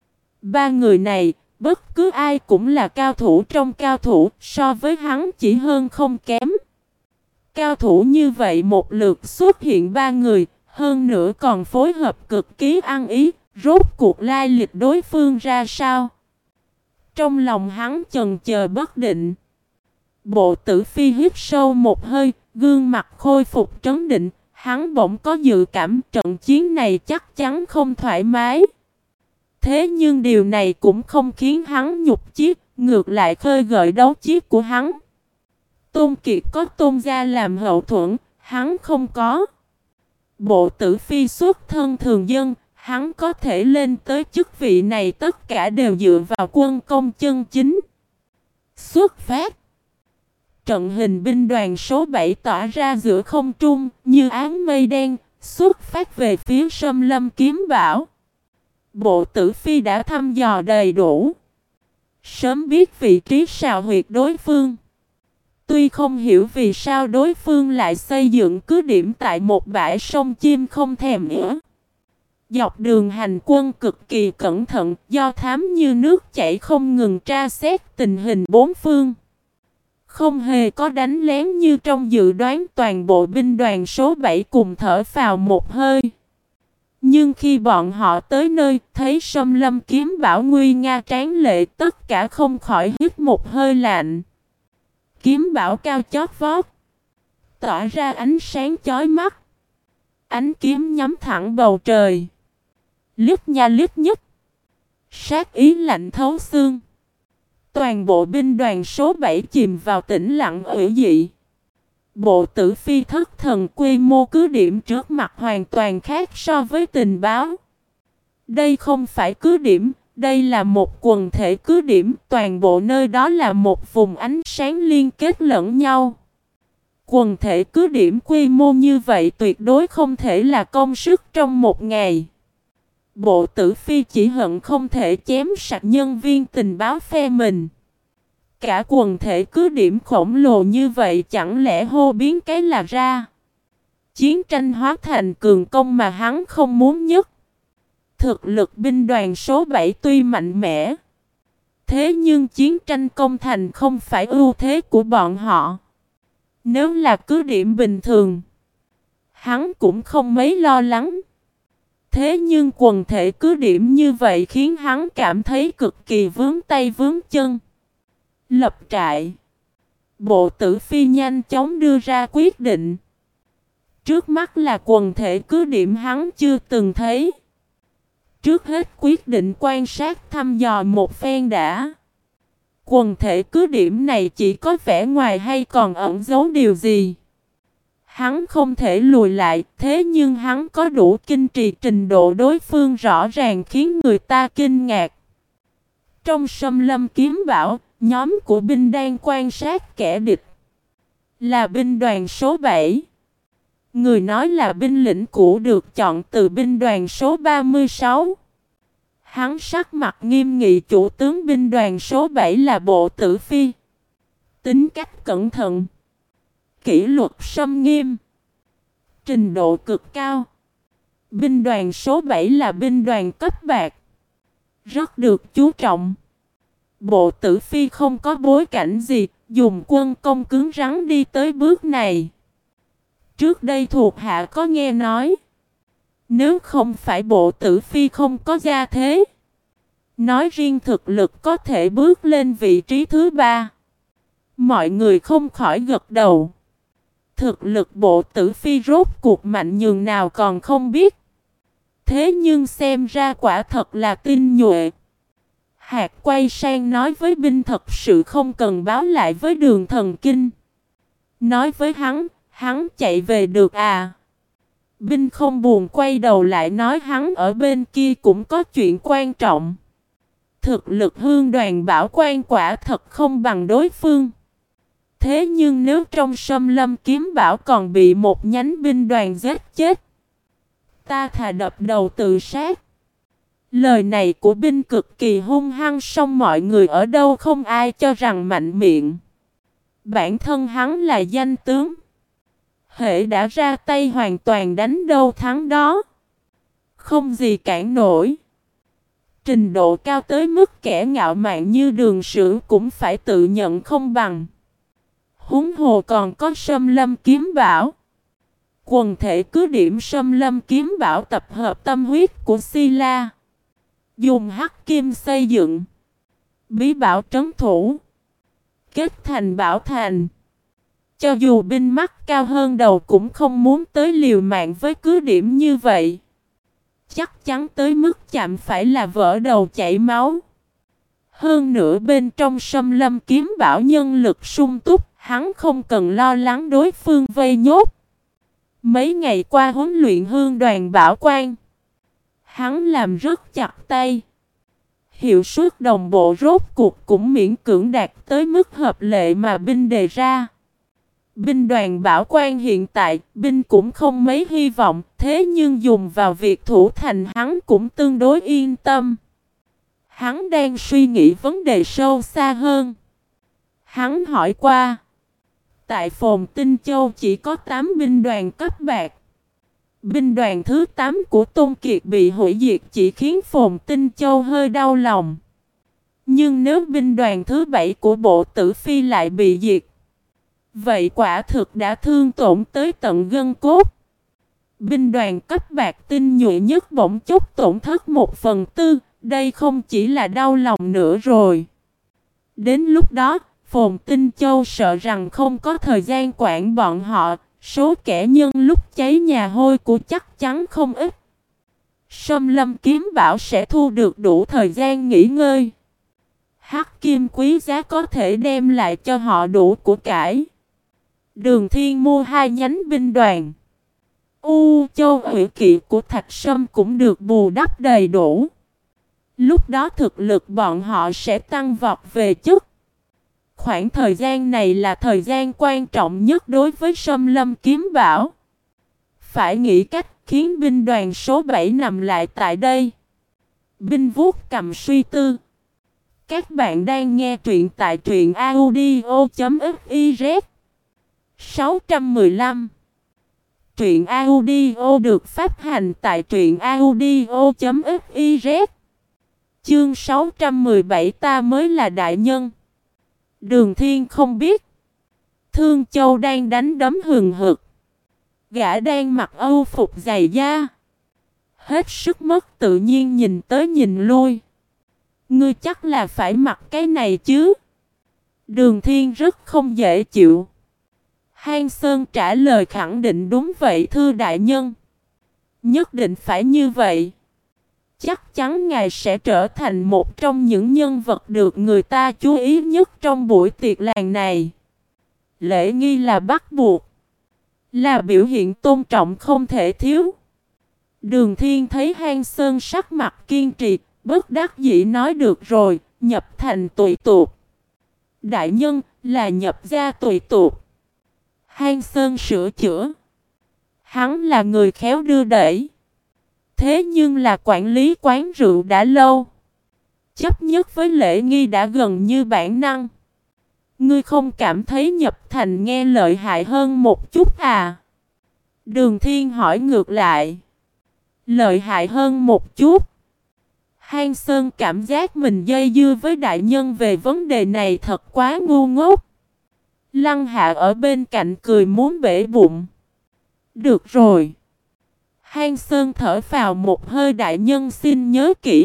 Ba người này, bất cứ ai cũng là cao thủ trong cao thủ, so với hắn chỉ hơn không kém. Cao thủ như vậy một lượt xuất hiện ba người, hơn nữa còn phối hợp cực kỳ ăn ý, rốt cuộc lai lịch đối phương ra sao? Trong lòng hắn chần chờ bất định. Bộ Tử Phi hít sâu một hơi, gương mặt khôi phục trấn định, hắn bỗng có dự cảm trận chiến này chắc chắn không thoải mái. Thế nhưng điều này cũng không khiến hắn nhục chí, ngược lại khơi gợi đấu chí của hắn. Tôn Kiệt có Tôn gia làm hậu thuẫn, hắn không có. Bộ Tử Phi xuất thân thường dân, hắn có thể lên tới chức vị này tất cả đều dựa vào quân công chân chính. Xuất phát. Trận hình binh đoàn số bảy tỏa ra giữa không trung, như áng mây đen, xuất phát về phía Sâm Lâm Kiếm Bảo. Bộ Tử Phi đã thăm dò đầy đủ, sớm biết vị trí sào huyệt đối phương. Tuy không hiểu vì sao đối phương lại xây dựng cứ điểm tại một bãi sông chim không thèm ỉa. Dọc đường hành quân cực kỳ cẩn thận, do thám như nước chảy không ngừng tra xét tình hình bốn phương. Không hề có đánh lén như trong dự đoán, toàn bộ binh đoàn số bảy cùng thở phào một hơi. Nhưng khi bọn họ tới nơi, thấy Sâm Lâm Kiếm Bảo nguy nga tráng lệ, tất cả không khỏi hít một hơi lạnh. Kiếm bảo cao chót vót, tỏa ra ánh sáng chói mắt. Ánh kiếm nhắm thẳng bầu trời, liếc nha liếc nhích, sát ý lạnh thấu xương. Toàn bộ binh đoàn số bảy chìm vào tĩnh lặng ủy dị. Bộ Tử Phi thất thần, quy mô cứ điểm trước mặt hoàn toàn khác so với tình báo. Đây không phải cứ điểm, đây là một quần thể cứ điểm, toàn bộ nơi đó là một vùng ánh sáng liên kết lẫn nhau. Quần thể cứ điểm quy mô như vậy tuyệt đối không thể là công sức trong một ngày. Bộ Tử Phi chỉ hận không thể chém sạch nhân viên tình báo phe mình. Cả quần thể cứ điểm khổng lồ như vậy chẳng lẽ hô biến cái là ra. Chiến tranh hóa thành cường công mà hắn không muốn nhất. Thực lực binh đoàn số bảy tuy mạnh mẽ, thế nhưng chiến tranh công thành không phải ưu thế của bọn họ. Nếu là cứ điểm bình thường, hắn cũng không mấy lo lắng. Thế nhưng quần thể cứ điểm như vậy khiến hắn cảm thấy cực kỳ vướng tay vướng chân. Lập trại. Bộ Tử Phi nhanh chóng đưa ra quyết định. Trước mắt là quần thể cứ điểm hắn chưa từng thấy. Trước hết quyết định quan sát thăm dò một phen đã. Quần thể cứ điểm này chỉ có vẻ ngoài hay còn ẩn giấu điều gì? Hắn không thể lùi lại, thế nhưng hắn có đủ kinh trì, trình độ đối phương rõ ràng khiến người ta kinh ngạc. Trong Sâm Lâm Kiếm Bảo, nhóm của binh đang quan sát kẻ địch là binh đoàn số bảy. Người nói là binh lĩnh cũ được chọn từ binh đoàn số ba mươi sáu. Hắn sắc mặt nghiêm nghị, chủ tướng binh đoàn số bảy là Bộ Tử Phi. Tính cách cẩn thận, kỷ luật xâm nghiêm, trình độ cực cao. Binh đoàn số bảy là binh đoàn cấp bạc, rất được chú trọng. Bộ Tử Phi không có bối cảnh gì, dùng quân công cứng rắn đi tới bước này. Trước đây thuộc hạ có nghe nói, Nếu không phải Bộ Tử Phi không có gia thế, nói riêng thực lực có thể bước lên vị trí thứ ba. Mọi người không khỏi gật đầu. Thực lực Bộ Tử Phi rốt cuộc mạnh nhường nào còn không biết. Thế nhưng xem ra quả thật là tinh nhuệ. Hạt quay sang nói với binh thật sự không cần báo lại với Đường Thần Kinh. Nói với hắn, hắn chạy về được à. Binh không buồn quay đầu lại nói hắn ở bên kia cũng có chuyện quan trọng. Thực lực Hương Đoàn Bảo Quan quả thật không bằng đối phương. Thế nhưng nếu trong Sâm Lâm Kiếm Bảo còn bị một nhánh binh đoàn giết chết, ta thà đập đầu tự sát. Lời này của binh cực kỳ hung hăng, song mọi người ở đâu không ai cho rằng mạnh miệng. Bản thân hắn là danh tướng. Hễ đã ra tay hoàn toàn đánh đâu thắng đó. Không gì cản nổi. Trình độ cao tới mức kẻ ngạo mạn như Đường Sử cũng phải tự nhận không bằng. Huống hồ còn có Sâm Lâm Kiếm Bảo. Quần thể cứ điểm Sâm Lâm Kiếm Bảo tập hợp tâm huyết của Sila. Dùng hắc kim xây dựng. Bí bảo trấn thủ. Kết thành bảo thành. Cho dù binh mắt cao hơn đầu cũng không muốn tới liều mạng với cứ điểm như vậy. Chắc chắn tới mức chạm phải là vỡ đầu chảy máu. Hơn nữa bên trong Sâm Lâm Kiếm Bảo nhân lực sung túc, hắn không cần lo lắng đối phương vây nhốt. Mấy ngày qua huấn luyện Hương Đoàn Bảo Quan, hắn làm rất chặt tay. Hiệu suất đồng bộ rốt cuộc cũng miễn cưỡng đạt tới mức hợp lệ mà binh đề ra. Binh đoàn Bảo Quan hiện tại, binh cũng không mấy hy vọng, thế nhưng dùng vào việc thủ thành hắn cũng tương đối yên tâm. Hắn đang suy nghĩ vấn đề sâu xa hơn. Hắn hỏi qua. Tại Phồn Tinh Châu chỉ có tám binh đoàn cấp bạc. Binh đoàn thứ tám của Tôn Kiệt bị hủy diệt chỉ khiến Phồn Tinh Châu hơi đau lòng. Nhưng nếu binh đoàn thứ bảy của Bộ Tử Phi lại bị diệt, vậy quả thực đã thương tổn tới tận gân cốt. Binh đoàn cấp bạc tinh nhuệ nhất bỗng chốc tổn thất một phần tư, đây không chỉ là đau lòng nữa rồi. Đến lúc đó, Phồn Tinh Châu sợ rằng không có thời gian quản bọn họ, số kẻ nhân lúc cháy nhà hôi của chắc chắn không ít. Sâm Lâm Kiếm Bảo sẽ thu được đủ thời gian nghỉ ngơi. Hắc kim quý giá có thể đem lại cho họ đủ của cải. Đường Thiên mua hai nhánh binh đoàn. U Châu Hủy Kỵ của Thạch Sâm cũng được bù đắp đầy đủ. Lúc đó thực lực bọn họ sẽ tăng vọt về chức. Khoảng thời gian này là thời gian quan trọng nhất đối với Sâm Lâm Kiếm Bảo. Phải nghĩ cách khiến binh đoàn số bảy nằm lại tại đây. Binh vuốt cầm suy tư. Các bạn đang nghe truyện tại truyện audio chấm fiz. sáu trăm mười lăm. Truyện audio được phát hành tại truyện audio chấm fiz. Chương sáu trăm mười bảy ta mới là đại nhân. Đường Thiên không biết. Thương Châu đang đánh đấm hừng hực. Gã đang mặc âu phục dày da. Hết sức mất tự nhiên nhìn tới nhìn lui. Ngươi chắc là phải mặc cái này chứ. Đường Thiên rất không dễ chịu. Hang Sơn trả lời khẳng định đúng vậy thưa đại nhân. Nhất định phải như vậy. Chắc chắn ngài sẽ trở thành một trong những nhân vật được người ta chú ý nhất trong buổi tiệc làng này. Lễ nghi là bắt buộc. Là biểu hiện tôn trọng không thể thiếu. Đường Thiên thấy Hang Sơn sắc mặt kiên trì, bất đắc dĩ nói được rồi, nhập thành tùy tục. Đại nhân là nhập gia tùy tục. Hang Sơn sửa chữa. Hắn là người khéo đưa đẩy. Thế nhưng là quản lý quán rượu đã lâu. Chấp nhất với lễ nghi đã gần như bản năng. Ngươi không cảm thấy nhập thành nghe lợi hại hơn một chút à? Đường Thiên hỏi ngược lại. Lợi hại hơn một chút. Hang Sơn cảm giác mình dây dưa với đại nhân về vấn đề này thật quá ngu ngốc. Lăng Hạ ở bên cạnh cười muốn bể bụng. Được rồi. Hang Sơn thở phào một hơi, đại nhân xin nhớ kỹ.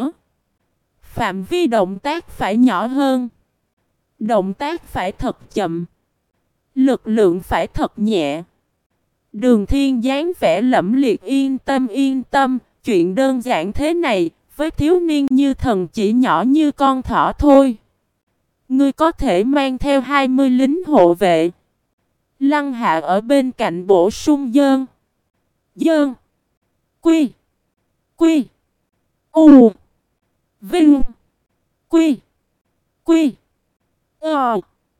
Phạm vi động tác phải nhỏ hơn. Động tác phải thật chậm. Lực lượng phải thật nhẹ. Đường Thiên dáng vẻ lẫm liệt, yên tâm yên tâm, chuyện đơn giản thế này, với thiếu niên như thần chỉ nhỏ như con thỏ thôi. Ngươi có thể mang theo hai mươi lính hộ vệ. Lăng Hạ ở bên cạnh bổ sung. Dơn. Dơn. Quy. Quy. U. Vinh. Quy. Quy. Ờ.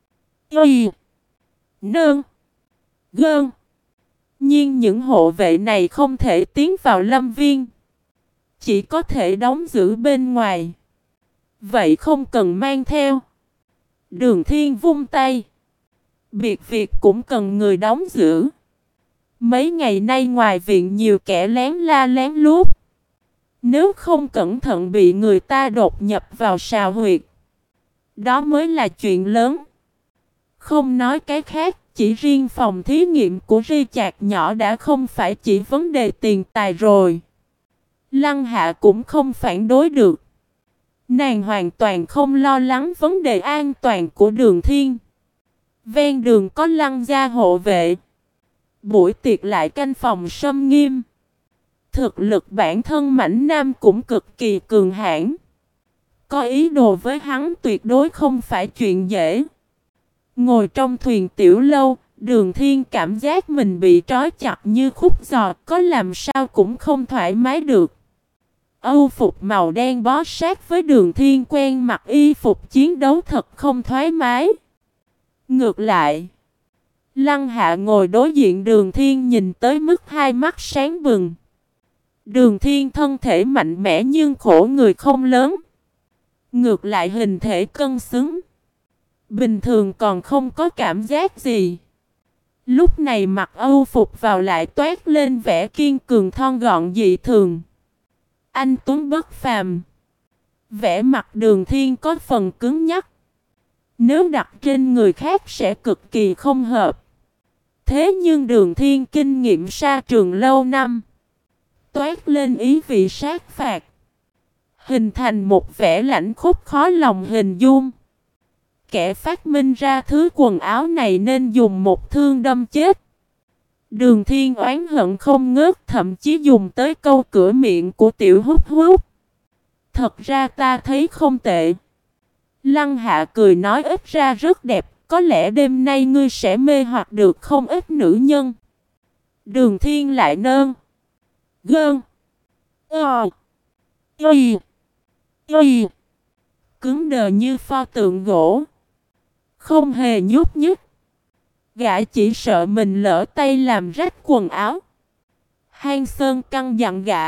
Y. Nơn. Gơn. Nhưng những hộ vệ này không thể tiến vào lâm viên. Chỉ có thể đóng giữ bên ngoài. Vậy không cần mang theo. Đường Thiên vung tay. Biệt việc cũng cần người đóng giữ. Mấy ngày nay ngoài viện nhiều kẻ lén la lén lút. Nếu không cẩn thận bị người ta đột nhập vào sào huyệt. Đó mới là chuyện lớn. Không nói cái khác, chỉ riêng phòng thí nghiệm của Ri Chạc nhỏ đã không phải chỉ vấn đề tiền tài rồi. Lăng Hạ cũng không phản đối được. Nàng hoàn toàn không lo lắng vấn đề an toàn của Đường Thiên. Ven đường có Lăng gia hộ vệ. Buổi tiệc lại canh phòng sâm nghiêm. Thực lực bản thân Mãnh Nam cũng cực kỳ cường hãn. Có ý đồ với hắn tuyệt đối không phải chuyện dễ. Ngồi trong thuyền tiểu lâu, Đường Thiên cảm giác mình bị trói chặt như khúc giò, có làm sao cũng không thoải mái được. Âu phục màu đen bó sát với Đường Thiên quen mặc y phục chiến đấu thật không thoải mái. Ngược lại, Lăng Hạ ngồi đối diện Đường Thiên nhìn tới mức hai mắt sáng bừng. Đường Thiên thân thể mạnh mẽ nhưng khổ người không lớn. Ngược lại hình thể cân xứng. Bình thường còn không có cảm giác gì. Lúc này mặc Âu phục vào lại toát lên vẻ kiên cường thon gọn dị thường. Anh tuấn bất phàm. Vẻ mặt Đường Thiên có phần cứng nhắc. Nếu đặt trên người khác sẽ cực kỳ không hợp. Thế nhưng Đường Thiên kinh nghiệm sa trường lâu năm. Toát lên ý vị sát phạt. Hình thành một vẻ lãnh khốc khó lòng hình dung. Kẻ phát minh ra thứ quần áo này nên dùng một thương đâm chết. Đường Thiên oán hận không ngớt, thậm chí dùng tới câu cửa miệng của Tiểu Hút Hút. Thật ra ta thấy không tệ. Lăng Hạ cười nói ít ra rất đẹp, có lẽ đêm nay ngươi sẽ mê hoặc được không ít nữ nhân. Đường Thiên lại nơn. Gơn. Ờ. Y. Y. Cứng đờ như pho tượng gỗ. Không hề nhúc nhích. Gã chỉ sợ mình lỡ tay làm rách quần áo. Hang Sơn căn dặn gã.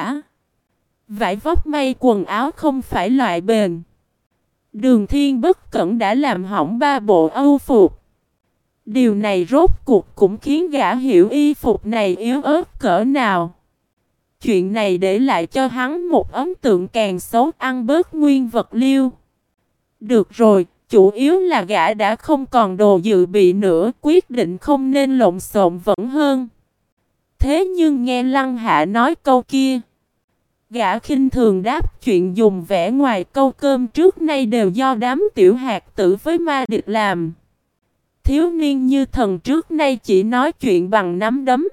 Vải vóc may quần áo không phải loại bền. Đường Thiên bất cẩn đã làm hỏng ba bộ âu phục. Điều này rốt cuộc cũng khiến gã hiểu y phục này yếu ớt cỡ nào. Chuyện này để lại cho hắn một ấn tượng càng xấu, ăn bớt nguyên vật liệu. Được rồi, chủ yếu là gã đã không còn đồ dự bị nữa, quyết định không nên lộn xộn vẫn hơn. Thế nhưng nghe Lăng Hạ nói câu kia, gã khinh thường đáp chuyện dùng vẽ ngoài câu cơm trước nay đều do đám tiểu hạt tử với ma địch làm. Thiếu niên như thần trước nay chỉ nói chuyện bằng nắm đấm.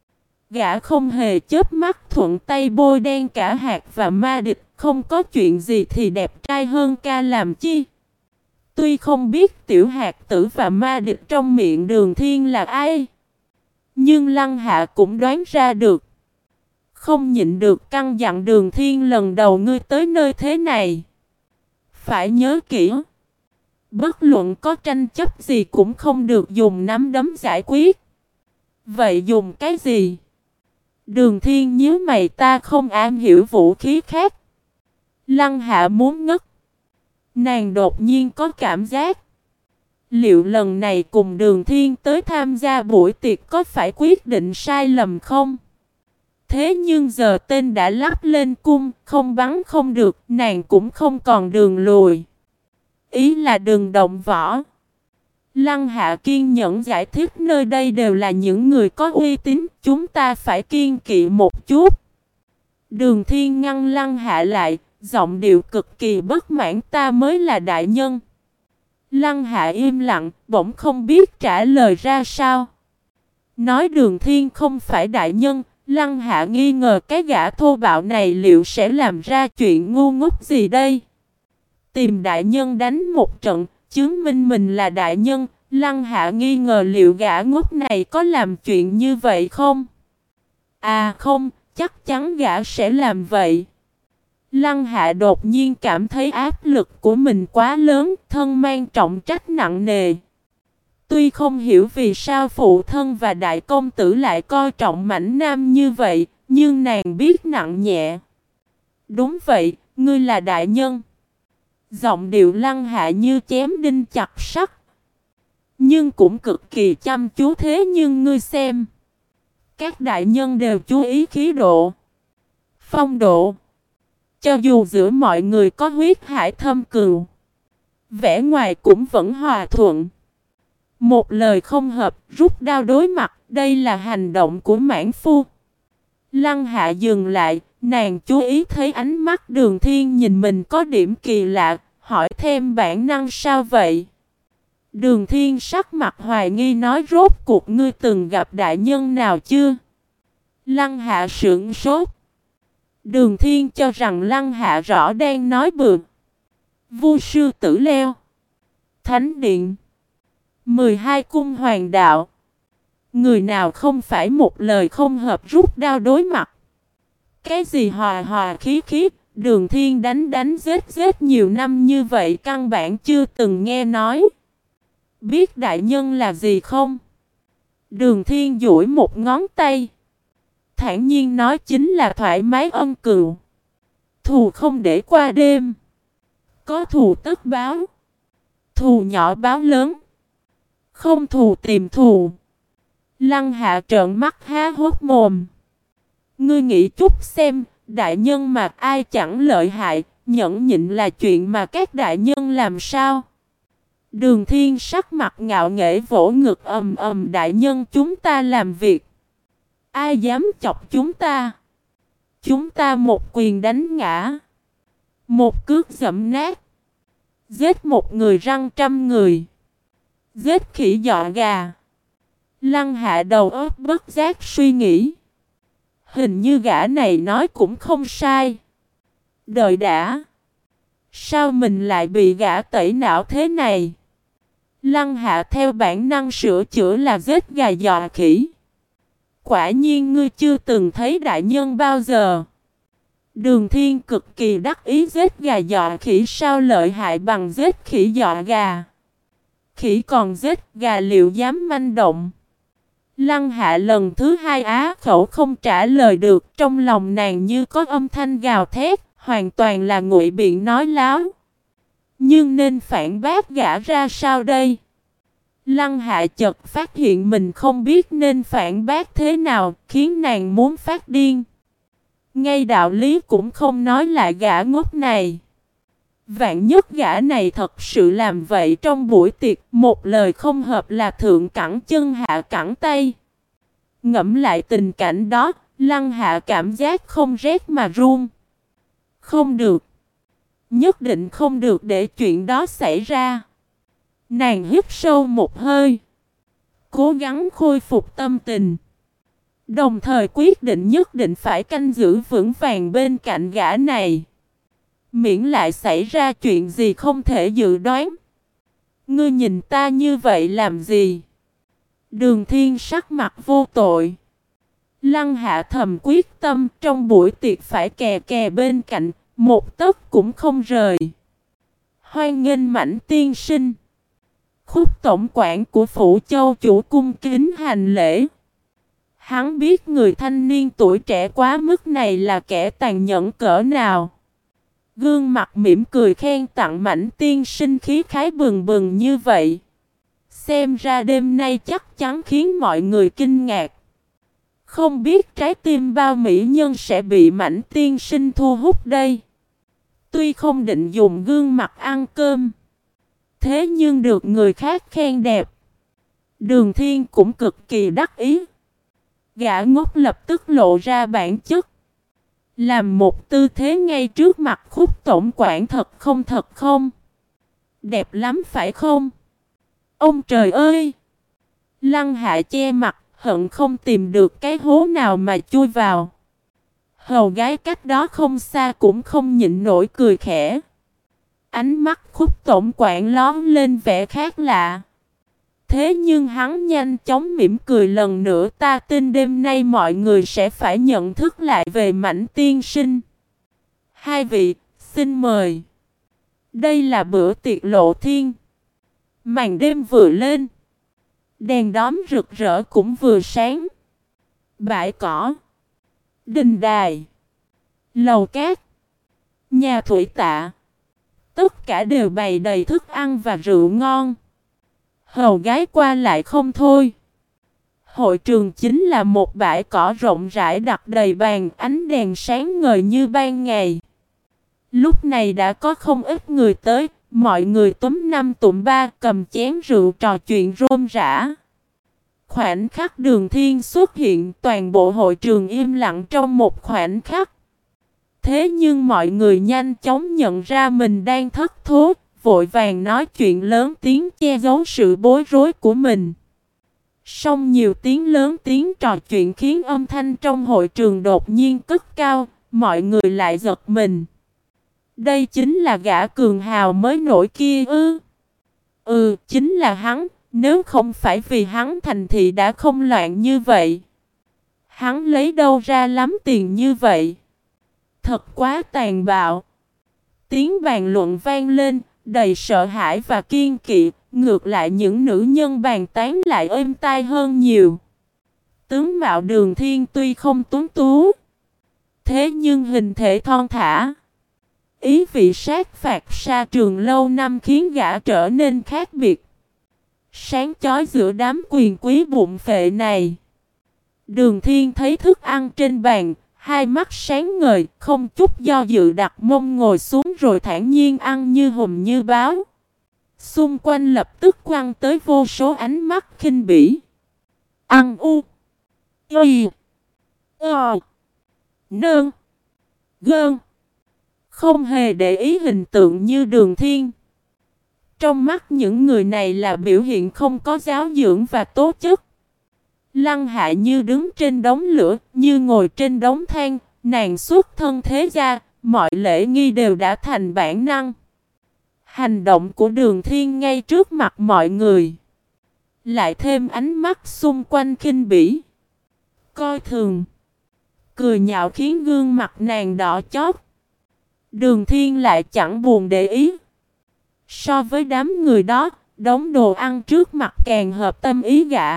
Gã không hề chớp mắt thuận tay bôi đen cả hạt và ma địch, không có chuyện gì thì đẹp trai hơn ca làm chi. Tuy không biết tiểu hạt tử và ma địch trong miệng Đường Thiên là ai, nhưng Lăng Hạ cũng đoán ra được. Không nhịn được căn dặn Đường Thiên lần đầu ngươi tới nơi thế này. Phải nhớ kỹ. Bất luận có tranh chấp gì cũng không được dùng nắm đấm giải quyết. Vậy dùng cái gì? Đường Thiên nhíu mày, ta không am hiểu vũ khí khác. Lăng Hạ muốn ngất. Nàng đột nhiên có cảm giác. Liệu lần này cùng Đường Thiên tới tham gia buổi tiệc có phải quyết định sai lầm không? Thế nhưng giờ tên đã lắp lên cung, không bắn không được, nàng cũng không còn đường lùi. Ý là đừng động võ. Lăng Hạ kiên nhẫn giải thích nơi đây đều là những người có uy tín, chúng ta phải kiên kỵ một chút. Đường Thiên ngăn Lăng Hạ lại, giọng điệu cực kỳ bất mãn, ta mới là đại nhân. Lăng Hạ im lặng, bỗng không biết trả lời ra sao. Nói Đường Thiên không phải đại nhân, Lăng Hạ nghi ngờ cái gã thô bạo này liệu sẽ làm ra chuyện ngu ngốc gì đây. Tìm đại nhân đánh một trận, chứng minh mình là đại nhân, Lăng Hạ nghi ngờ liệu gã ngốc này có làm chuyện như vậy không? À không, chắc chắn gã sẽ làm vậy. Lăng Hạ đột nhiên cảm thấy áp lực của mình quá lớn, thân mang trọng trách nặng nề. Tuy không hiểu vì sao phụ thân và đại công tử lại coi trọng mảnh nam như vậy, nhưng nàng biết nặng nhẹ. Đúng vậy, ngươi là đại nhân. Giọng điệu Lăng Hạ như chém đinh chặt sắt. Nhưng cũng cực kỳ chăm chú, thế nhưng ngươi xem. Các đại nhân đều chú ý khí độ, phong độ. Cho dù giữa mọi người có huyết hải thâm cừu, vẻ ngoài cũng vẫn hòa thuận. Một lời không hợp, rút đao đối mặt, đây là hành động của mãn phu. Lăng Hạ dừng lại, nàng chú ý thấy ánh mắt Đường Thiên nhìn mình có điểm kỳ lạ, hỏi thêm bản năng sao vậy? Đường Thiên sắc mặt hoài nghi nói rốt cuộc ngươi từng gặp đại nhân nào chưa? Lăng Hạ sững sốt. Đường Thiên cho rằng Lăng Hạ rõ đang nói bừa. Vu sư tử leo, thánh điện, mười hai cung hoàng đạo. Người nào không phải một lời không hợp rút đao đối mặt? Cái gì hòa hòa khí khí, Đường Thiên đánh đánh giết giết nhiều năm như vậy căn bản chưa từng nghe nói. Biết đại nhân là gì không? Đường Thiên duỗi một ngón tay, thản nhiên nói chính là thoải mái ân cừu. Thù không để qua đêm. Có thù tất báo. Thù nhỏ báo lớn. Không thù tìm thù. Lăng Hạ trợn mắt há hốc mồm. Ngươi nghĩ chút xem, đại nhân mà ai chẳng lợi hại, nhẫn nhịn là chuyện mà các đại nhân làm sao? Đường Thiên sắc mặt ngạo nghễ vỗ ngực ầm ầm, đại nhân chúng ta làm việc. Ai dám chọc chúng ta? Chúng ta một quyền đánh ngã, một cước giẫm nát, giết một người răng trăm người, giết khỉ dọa gà. Lăng Hạ đầu óc bất giác suy nghĩ. Hình như gã này nói cũng không sai. Đợi đã, sao mình lại bị gã tẩy não thế này? Lăng Hạ theo bản năng sửa chữa là giết gà dọa khỉ. Quả nhiên ngươi chưa từng thấy đại nhân bao giờ. Đường Thiên cực kỳ đắc ý, giết gà dọa khỉ sao lợi hại bằng giết khỉ dọa gà. Khỉ còn giết gà liệu dám manh động? Lăng Hạ lần thứ hai á khẩu không trả lời được, trong lòng nàng như có âm thanh gào thét, hoàn toàn là ngụy biện nói láo. Nhưng nên phản bác gã ra sao đây? Lăng Hạ chợt phát hiện mình không biết nên phản bác thế nào, khiến nàng muốn phát điên. Ngay đạo lý cũng không nói lại gã ngốc này. Vạn nhất gã này thật sự làm vậy trong buổi tiệc, một lời không hợp là thượng cẳng chân hạ cẳng tay. Ngẫm lại tình cảnh đó, Lăng Hạ cảm giác không rét mà run. Không được. Nhất định không được để chuyện đó xảy ra. Nàng hít sâu một hơi, cố gắng khôi phục tâm tình. Đồng thời quyết định nhất định phải canh giữ vững vàng bên cạnh gã này. Miễn lại xảy ra chuyện gì không thể dự đoán. Ngươi nhìn ta như vậy làm gì? Đường Thiên sắc mặt vô tội. Lăng Hạ thầm quyết tâm trong buổi tiệc phải kè kè bên cạnh, một tấc cũng không rời. Hoan nghênh Mãnh tiên sinh. Khúc tổng quản của Phủ Châu chủ cung kính hành lễ. Hắn biết người thanh niên tuổi trẻ quá mức này là kẻ tàn nhẫn cỡ nào. Gương mặt mỉm cười khen tặng Mãnh tiên sinh khí khái bừng bừng như vậy. Xem ra đêm nay chắc chắn khiến mọi người kinh ngạc. Không biết trái tim bao mỹ nhân sẽ bị Mãnh tiên sinh thu hút đây. Tuy không định dùng gương mặt ăn cơm, thế nhưng được người khác khen đẹp, Đường Thiên cũng cực kỳ đắc ý. Gã ngốc lập tức lộ ra bản chất. Làm một tư thế ngay trước mặt Khúc tổng quản thật không thật không? Đẹp lắm phải không? Ông trời ơi! Lăng Hạ che mặt, hận không tìm được cái hố nào mà chui vào. Hầu gái cách đó không xa cũng không nhịn nổi cười khẽ. Ánh mắt Khúc tổng quản lóe lên vẻ khác lạ. Thế nhưng hắn nhanh chóng mỉm cười lần nữa, ta tin đêm nay mọi người sẽ phải nhận thức lại về Mãnh tiên sinh. Hai vị, xin mời. Đây là bữa tiệc lộ thiên. Màn đêm vừa lên. Đèn đóm rực rỡ cũng vừa sáng. Bãi cỏ, đình đài, lầu cát, nhà thủy tạ, tất cả đều bày đầy thức ăn và rượu ngon. Hầu gái qua lại không thôi. Hội trường chính là một bãi cỏ rộng rãi đặt đầy bàn, ánh đèn sáng ngời như ban ngày. Lúc này đã có không ít người tới, mọi người túm năm tụm ba cầm chén rượu trò chuyện rôm rã. Khoảnh khắc Đường Thiên xuất hiện, toàn bộ hội trường im lặng trong một khoảnh khắc. Thế nhưng mọi người nhanh chóng nhận ra mình đang thất thố, vội vàng nói chuyện lớn tiếng che giấu sự bối rối của mình. Song nhiều tiếng lớn tiếng trò chuyện khiến âm thanh trong hội trường đột nhiên cất cao, mọi người lại giật mình. Đây chính là gã cường hào mới nổi kia ư? Ừ, chính là hắn, nếu không phải vì hắn thành thị đã không loạn như vậy. Hắn lấy đâu ra lắm tiền như vậy? Thật quá tàn bạo. Tiếng bàn luận vang lên, đầy sợ hãi và kiên kỵ, ngược lại những nữ nhân bàn tán lại êm tai hơn nhiều. Tướng mạo Đường Thiên tuy không tuấn tú, thế nhưng hình thể thon thả. Ý vị sát phạt sa trường lâu năm khiến gã trở nên khác biệt. Sáng chói giữa đám quyền quý bụng phệ này. Đường Thiên thấy thức ăn trên bàn, hai mắt sáng ngời, không chút do dự đặt mông ngồi xuống rồi thản nhiên ăn như hùm như báo. Xung quanh lập tức quăng tới vô số ánh mắt khinh bỉ. Ăn u y ờ nương gơn. Không hề để ý hình tượng như Đường Thiên. Trong mắt những người này là biểu hiện không có giáo dưỡng và tố chất. Lăng Hạ như đứng trên đống lửa, như ngồi trên đống than, nàng xuất thân thế gia, mọi lễ nghi đều đã thành bản năng. Hành động của Đường Thiên ngay trước mặt mọi người, lại thêm ánh mắt xung quanh khinh bỉ, coi thường, cười nhạo khiến gương mặt nàng đỏ chót. Đường Thiên lại chẳng buồn để ý. So với đám người đó, đống đồ ăn trước mặt càng hợp tâm ý gã.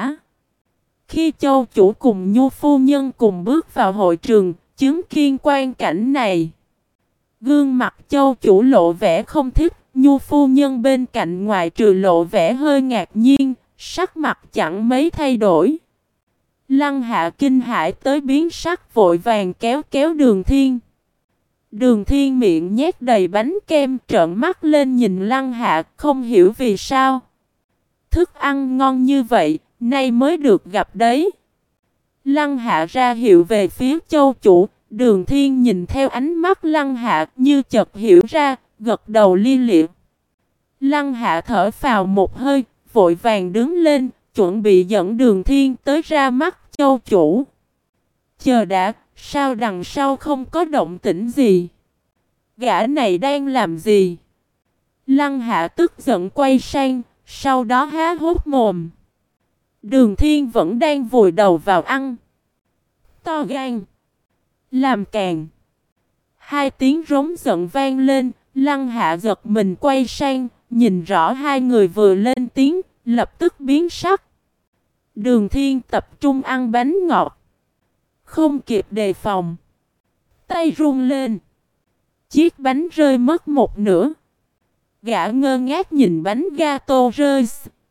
Khi Châu chủ cùng Nhu phu nhân cùng bước vào hội trường, chứng kiến quan cảnh này, gương mặt Châu chủ lộ vẻ không thích, Nhu phu nhân bên cạnh ngoại trừ lộ vẻ hơi ngạc nhiên, sắc mặt chẳng mấy thay đổi. Lăng Hạ kinh hãi tới biến sắc, vội vàng kéo kéo Đường Thiên. Đường Thiên miệng nhét đầy bánh kem, trợn mắt lên nhìn Lăng Hạ, không hiểu vì sao. Thức ăn ngon như vậy, nay mới được gặp đấy. Lăng Hạ ra hiệu về phía Châu chủ, Đường Thiên nhìn theo ánh mắt Lăng Hạ như chợt hiểu ra, gật đầu li lịa. Lăng Hạ thở phào một hơi, vội vàng đứng lên, chuẩn bị dẫn Đường Thiên tới ra mắt Châu chủ. Chờ đã, sao đằng sau không có động tĩnh gì? Gã này đang làm gì? Lăng Hạ tức giận quay sang, sau đó há hốt mồm. Đường Thiên vẫn đang vùi đầu vào ăn. To gan, làm càng. Hai tiếng rống giận vang lên, Lăng Hạ giật mình quay sang, nhìn rõ hai người vừa lên tiếng, lập tức biến sắc. Đường Thiên tập trung ăn bánh ngọt, không kịp đề phòng, tay run lên, chiếc bánh rơi mất một nửa. Gã ngơ ngác nhìn bánh gato rơi.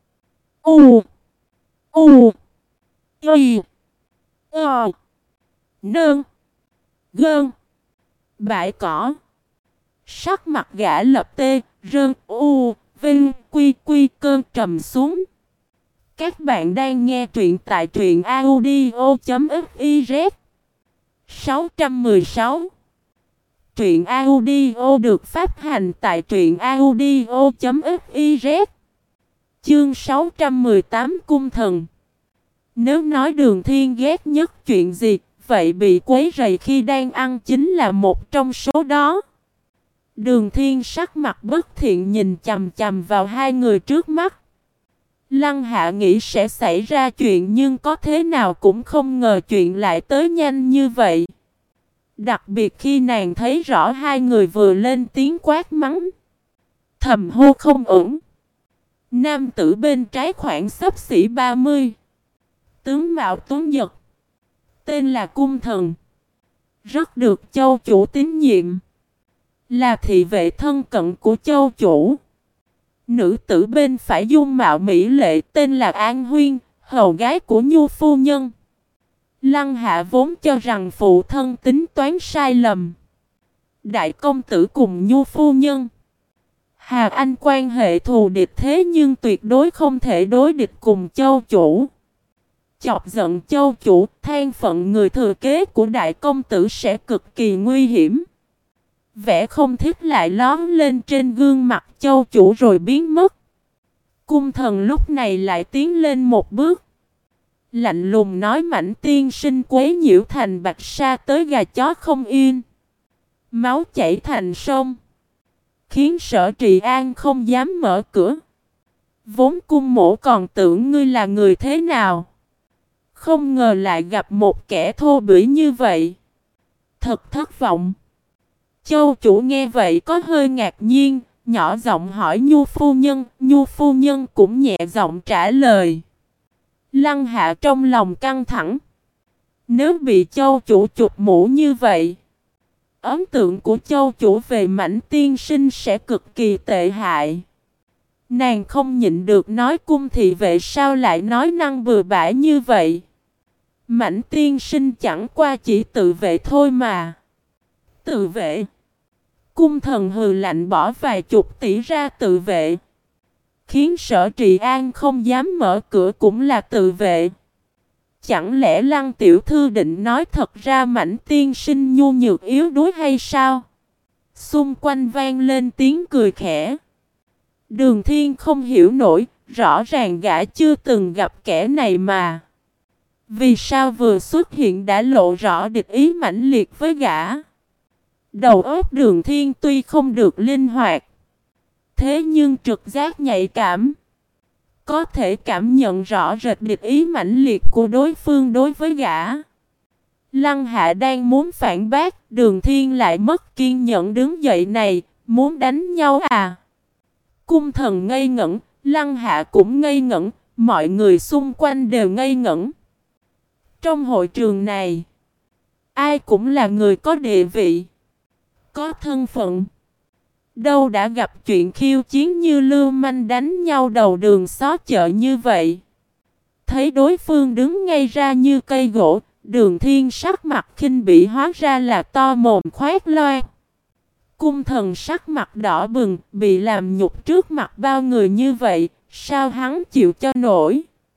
U U Y Ờ Nương Gơn. Bãi cỏ. Sắc mặt gã lập tê, rơn u, vinh, quy quy cơn trầm xuống. Các bạn đang nghe truyện tại truyện audio chấm fiz. sáu trăm mười sáu. Truyện audio được phát hành tại truyện audio chấm fiz. Chương sáu trăm mười tám Cung thần. Nếu nói Đường Thiên ghét nhất chuyện gì, vậy bị quấy rầy khi đang ăn chính là một trong số đó. Đường Thiên sắc mặt bất thiện nhìn chằm chằm vào hai người trước mắt. Lăng Hạ nghĩ sẽ xảy ra chuyện nhưng có thế nào cũng không ngờ chuyện lại tới nhanh như vậy. Đặc biệt khi nàng thấy rõ hai người vừa lên tiếng quát mắng. Thầm hô không ổn. Nam tử bên trái khoảng xấp xỉ ba mươi. Tướng mạo tuấn giật. Tên là Cung Thần. Rất được châu chủ tín nhiệm. Là thị vệ thân cận của châu chủ. Nữ tử bên phải dung mạo mỹ lệ tên là An Huyên, hầu gái của Nhu phu nhân. Lăng Hạ vốn cho rằng phụ thân tính toán sai lầm. Đại công tử cùng Nhu phu nhân Hà Anh quan hệ thù địch thế nhưng tuyệt đối không thể đối địch cùng châu chủ. Chọc giận châu chủ, than phận người thừa kế của đại công tử sẽ cực kỳ nguy hiểm. Vẻ không thích lại lóm lên trên gương mặt châu chủ rồi biến mất. Cung thần lúc này lại tiến lên một bước. Lạnh lùng nói Mãnh tiên sinh quấy nhiễu thành Bạch Sa tới gà chó không yên. Máu chảy thành sông. Khiến Sở Trì An không dám mở cửa. Vốn cung mổ còn tưởng ngươi là người thế nào. Không ngờ lại gặp một kẻ thô bỉ như vậy. Thật thất vọng. Châu chủ nghe vậy có hơi ngạc nhiên, nhỏ giọng hỏi Nhu phu nhân, Nhu phu nhân cũng nhẹ giọng trả lời. Lăng Hạ trong lòng căng thẳng. Nếu bị châu chủ chụp mũ như vậy, ấn tượng của châu chủ về Mãnh tiên sinh sẽ cực kỳ tệ hại. Nàng không nhịn được nói cung thị vệ sao lại nói năng bừa bãi như vậy. Mãnh tiên sinh chẳng qua chỉ tự vệ thôi mà. Tự vệ? Cung thần hừ lạnh bỏ vài chục tỷ ra tự vệ. Khiến Sở Trì An không dám mở cửa cũng là tự vệ. Chẳng lẽ Lăng tiểu thư định nói thật ra Mãnh tiên sinh nhu nhược yếu đuối hay sao? Xung quanh vang lên tiếng cười khẽ. Đường Thiên không hiểu nổi, rõ ràng gã chưa từng gặp kẻ này mà. Vì sao vừa xuất hiện đã lộ rõ địch ý mãnh liệt với gã? Đầu óc Đường Thiên tuy không được linh hoạt, thế nhưng trực giác nhạy cảm. Có thể cảm nhận rõ rệt địch ý mãnh liệt của đối phương đối với gã. Lăng Hạ đang muốn phản bác, Đường Thiên lại mất kiên nhẫn đứng dậy này, muốn đánh nhau à? Cung thần ngây ngẩn, Lăng Hạ cũng ngây ngẩn, mọi người xung quanh đều ngây ngẩn. Trong hội trường này, ai cũng là người có địa vị, có thân phận. Đâu đã gặp chuyện khiêu chiến như lưu manh đánh nhau đầu đường xó chợ như vậy. Thấy đối phương đứng ngay ra như cây gỗ, Đường Thiên sắc mặt khinh bỉ hóa ra là to mồm khoét loan. Cung thần sắc mặt đỏ bừng, bị làm nhục trước mặt bao người như vậy, sao hắn chịu cho nổi.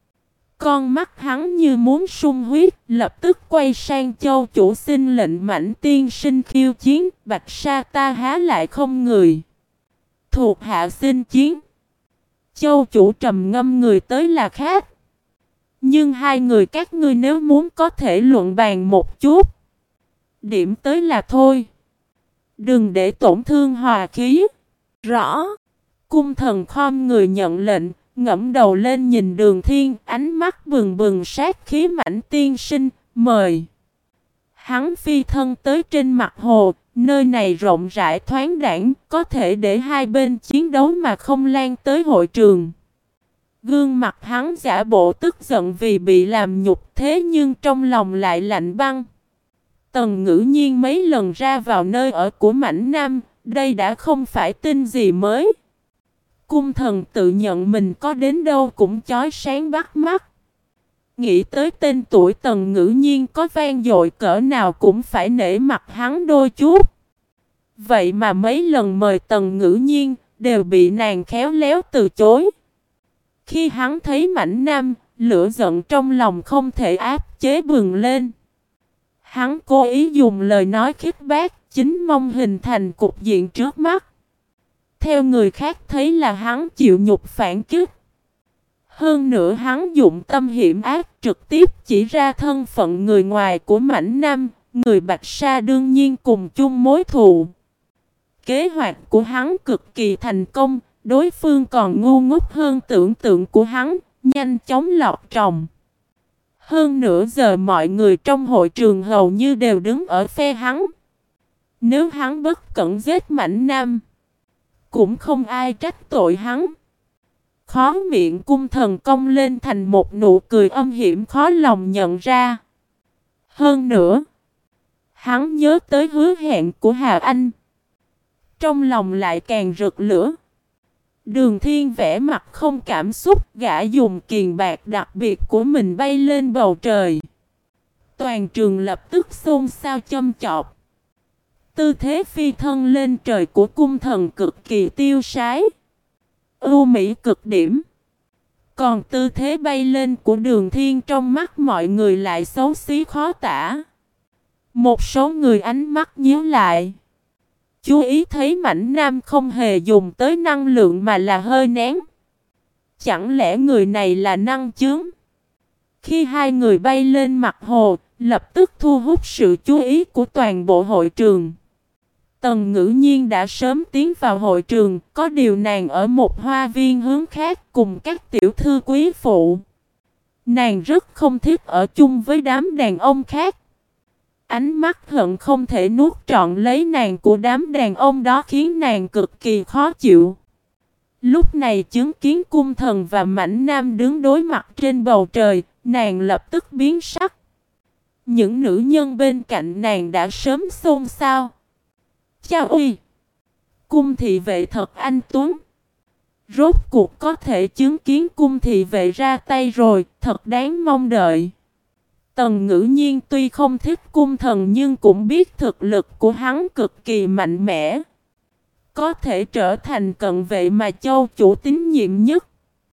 Con mắt hắn như muốn sung huyết, lập tức quay sang châu chủ xin lệnh Mãnh tiên sinh khiêu chiến, Bạch Sa ta há lại không người. Thuộc hạ xin chiến. Châu chủ trầm ngâm người tới là khác. Nhưng hai người các ngươi nếu muốn có thể luận bàn một chút. Điểm tới là thôi. Đừng để tổn thương hòa khí. Rõ. Cung thần khom người nhận lệnh, ngẫm đầu lên nhìn Đường Thiên, ánh mắt bừng bừng sát khí Mãnh tiên sinh, mời. Hắn phi thân tới trên mặt hồ, nơi này rộng rãi thoáng đãng, có thể để hai bên chiến đấu mà không lan tới hội trường. Gương mặt hắn giả bộ tức giận vì bị làm nhục, thế nhưng trong lòng lại lạnh băng. Tần Ngữ Nhiên mấy lần ra vào nơi ở của Mãnh Nam, đây đã không phải tin gì mới. Cung thần tự nhận mình có đến đâu cũng chói sáng bắt mắt. Nghĩ tới tên tuổi Tần Ngữ Nhiên có vang dội cỡ nào cũng phải nể mặt hắn đôi chút. Vậy mà mấy lần mời Tần Ngữ Nhiên đều bị nàng khéo léo từ chối. Khi hắn thấy Mãnh Nam, lửa giận trong lòng không thể áp chế bừng lên. Hắn cố ý dùng lời nói khích bác, chính mong hình thành cục diện trước mắt. Theo người khác thấy là hắn chịu nhục phản kích. Hơn nữa hắn dụng tâm hiểm ác trực tiếp chỉ ra thân phận người ngoài của Mãnh Nam, người Bạch Sa đương nhiên cùng chung mối thù. Kế hoạch của hắn cực kỳ thành công, đối phương còn ngu ngốc hơn tưởng tượng của hắn, nhanh chóng lọt tròng. Hơn nửa giờ mọi người trong hội trường hầu như đều đứng ở phe hắn. Nếu hắn bất cẩn giết Mãnh Nam, cũng không ai trách tội hắn. Khó miệng cung thần cong lên thành một nụ cười âm hiểm khó lòng nhận ra. Hơn nữa, hắn nhớ tới hứa hẹn của Hà Anh. Trong lòng lại càng rực lửa. Đường Thiên vẽ mặt không cảm xúc, gã dùng kiền bạc đặc biệt của mình bay lên bầu trời. Toàn trường lập tức xôn xao châm chọc. Tư thế phi thân lên trời của cung thần cực kỳ tiêu sái, ưu mỹ cực điểm. Còn tư thế bay lên của Đường Thiên trong mắt mọi người lại xấu xí khó tả. Một số người ánh mắt nhíu lại, chú ý thấy Mãnh Nam không hề dùng tới năng lượng mà là hơi nén. Chẳng lẽ người này là năng chướng? Khi hai người bay lên mặt hồ, lập tức thu hút sự chú ý của toàn bộ hội trường. Tần Ngữ Nhiên đã sớm tiến vào hội trường, có điều nàng ở một hoa viên hướng khác cùng các tiểu thư quý phụ. Nàng rất không thích ở chung với đám đàn ông khác. Ánh mắt hận không thể nuốt trọn lấy nàng của đám đàn ông đó khiến nàng cực kỳ khó chịu. Lúc này chứng kiến cung thần và Mãnh Nam đứng đối mặt trên bầu trời, nàng lập tức biến sắc. Những nữ nhân bên cạnh nàng đã sớm xôn xao. Chao uy! Cung thị vệ thật anh tuấn. Rốt cuộc có thể chứng kiến cung thị vệ ra tay rồi, thật đáng mong đợi. Tần Ngữ Nhiên tuy không thích cung thần nhưng cũng biết thực lực của hắn cực kỳ mạnh mẽ. Có thể trở thành cận vệ mà châu chủ tín nhiệm nhất.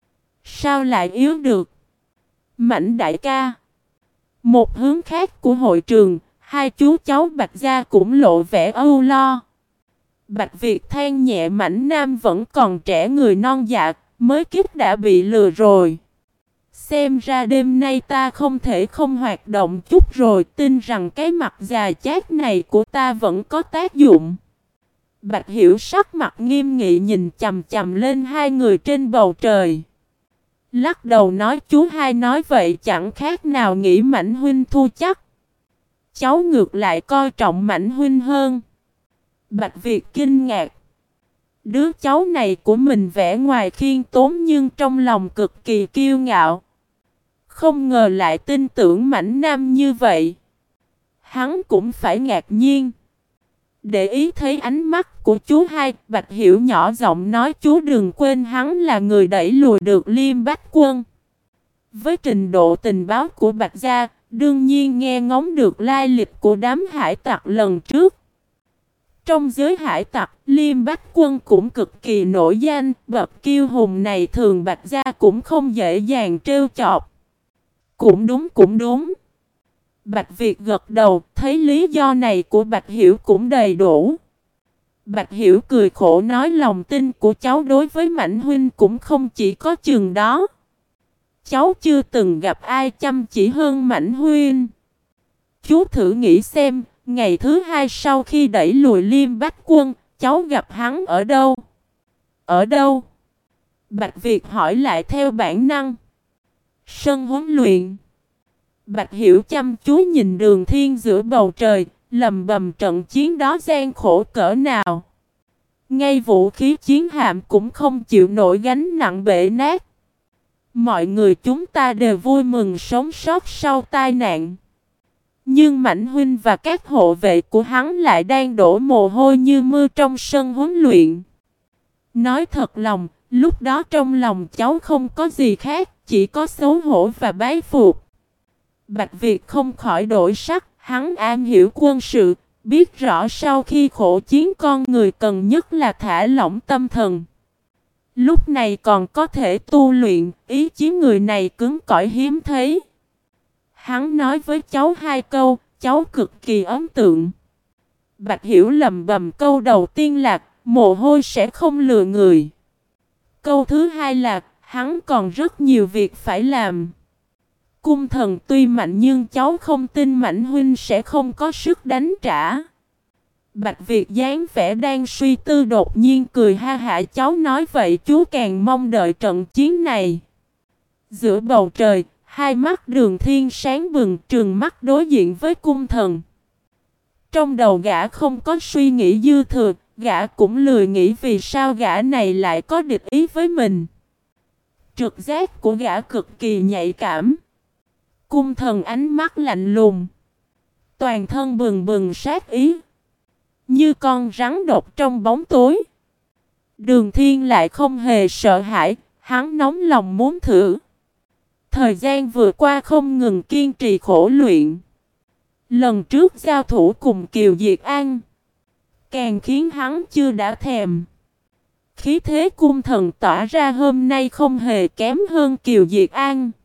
Sao lại yếu được? Mãnh đại ca! Một hướng khác của hội trường, hai chú cháu Bạch Gia cũng lộ vẻ âu lo. Bạch Việt than nhẹ Mãnh Nam vẫn còn trẻ người non dạ, mới kiếp đã bị lừa rồi. Xem ra đêm nay ta không thể không hoạt động chút rồi, tin rằng cái mặt già chát này của ta vẫn có tác dụng. Bạch Hiểu sắc mặt nghiêm nghị nhìn chằm chằm lên hai người trên bầu trời. Lắc đầu nói chú hai nói vậy chẳng khác nào nghĩ Mãnh huynh thua chắc. Cháu ngược lại coi trọng Mãnh huynh hơn. Bạch Việt kinh ngạc. Đứa cháu này của mình vẻ ngoài khiêm tốn nhưng trong lòng cực kỳ kiêu ngạo. Không ngờ lại tin tưởng Mãnh Nam như vậy. Hắn cũng phải ngạc nhiên. Để ý thấy ánh mắt của chú hai, Bạch Hiểu nhỏ giọng nói chú đừng quên hắn là người đẩy lùi được Liêm Bách Quân. Với trình độ tình báo của Bạch Gia, đương nhiên nghe ngóng được lai lịch của đám hải tặc lần trước. Trong giới hải tặc, Liêm Bách Quân cũng cực kỳ nổi danh, bậc kiêu hùng này thường Bạch Gia cũng không dễ dàng trêu chọc. Cũng đúng cũng đúng. Bạch Việt gật đầu, thấy lý do này của Bạch Hiểu cũng đầy đủ. Bạch Hiểu cười khổ nói lòng tin của cháu đối với Mãnh huynh cũng không chỉ có chừng đó. Cháu chưa từng gặp ai chăm chỉ hơn Mãnh huynh. Chú thử nghĩ xem, ngày thứ hai sau khi đẩy lùi Liêm Bách Quân, cháu gặp hắn ở đâu? Ở đâu? Bạch Việt hỏi lại theo bản năng. Sân huấn luyện. Bạch Hiểu chăm chú nhìn Đường Thiên giữa bầu trời, lầm bầm trận chiến đó gian khổ cỡ nào. Ngay vũ khí chiến hạm cũng không chịu nổi gánh nặng bể nát. Mọi người chúng ta đều vui mừng sống sót sau tai nạn. Nhưng Mãnh huynh và các hộ vệ của hắn lại đang đổ mồ hôi như mưa trong sân huấn luyện. Nói thật lòng, lúc đó trong lòng cháu không có gì khác, chỉ có xấu hổ và bái phục. Bạch Việt không khỏi đổi sắc, hắn am hiểu quân sự, biết rõ sau khi khổ chiến con người cần nhất là thả lỏng tâm thần. Lúc này còn có thể tu luyện, ý chí người này cứng cỏi hiếm thấy. Hắn nói với cháu hai câu, cháu cực kỳ ấn tượng. Bạch Hiểu lầm bầm câu đầu tiên là mồ hôi sẽ không lừa người. Câu thứ hai là hắn còn rất nhiều việc phải làm. Cung thần tuy mạnh nhưng cháu không tin Mạnh huynh sẽ không có sức đánh trả. Bạch Việt dáng vẻ đang suy tư đột nhiên cười ha hả, cháu nói vậy chú càng mong đợi trận chiến này. Giữa bầu trời, hai mắt Đường Thiên sáng bừng, trừng mắt đối diện với cung thần. Trong đầu gã không có suy nghĩ dư thừa, gã cũng lười nghĩ vì sao gã này lại có địch ý với mình. Trực giác của gã cực kỳ nhạy cảm. Cung thần ánh mắt lạnh lùng, toàn thân bừng bừng sát ý, như con rắn độc trong bóng tối. Đường Thiên lại không hề sợ hãi, hắn nóng lòng muốn thử. Thời gian vừa qua không ngừng kiên trì khổ luyện. Lần trước giao thủ cùng Kiều Diệt An, càng khiến hắn chưa đã thèm. Khí thế cung thần tỏa ra hôm nay không hề kém hơn Kiều Diệt An.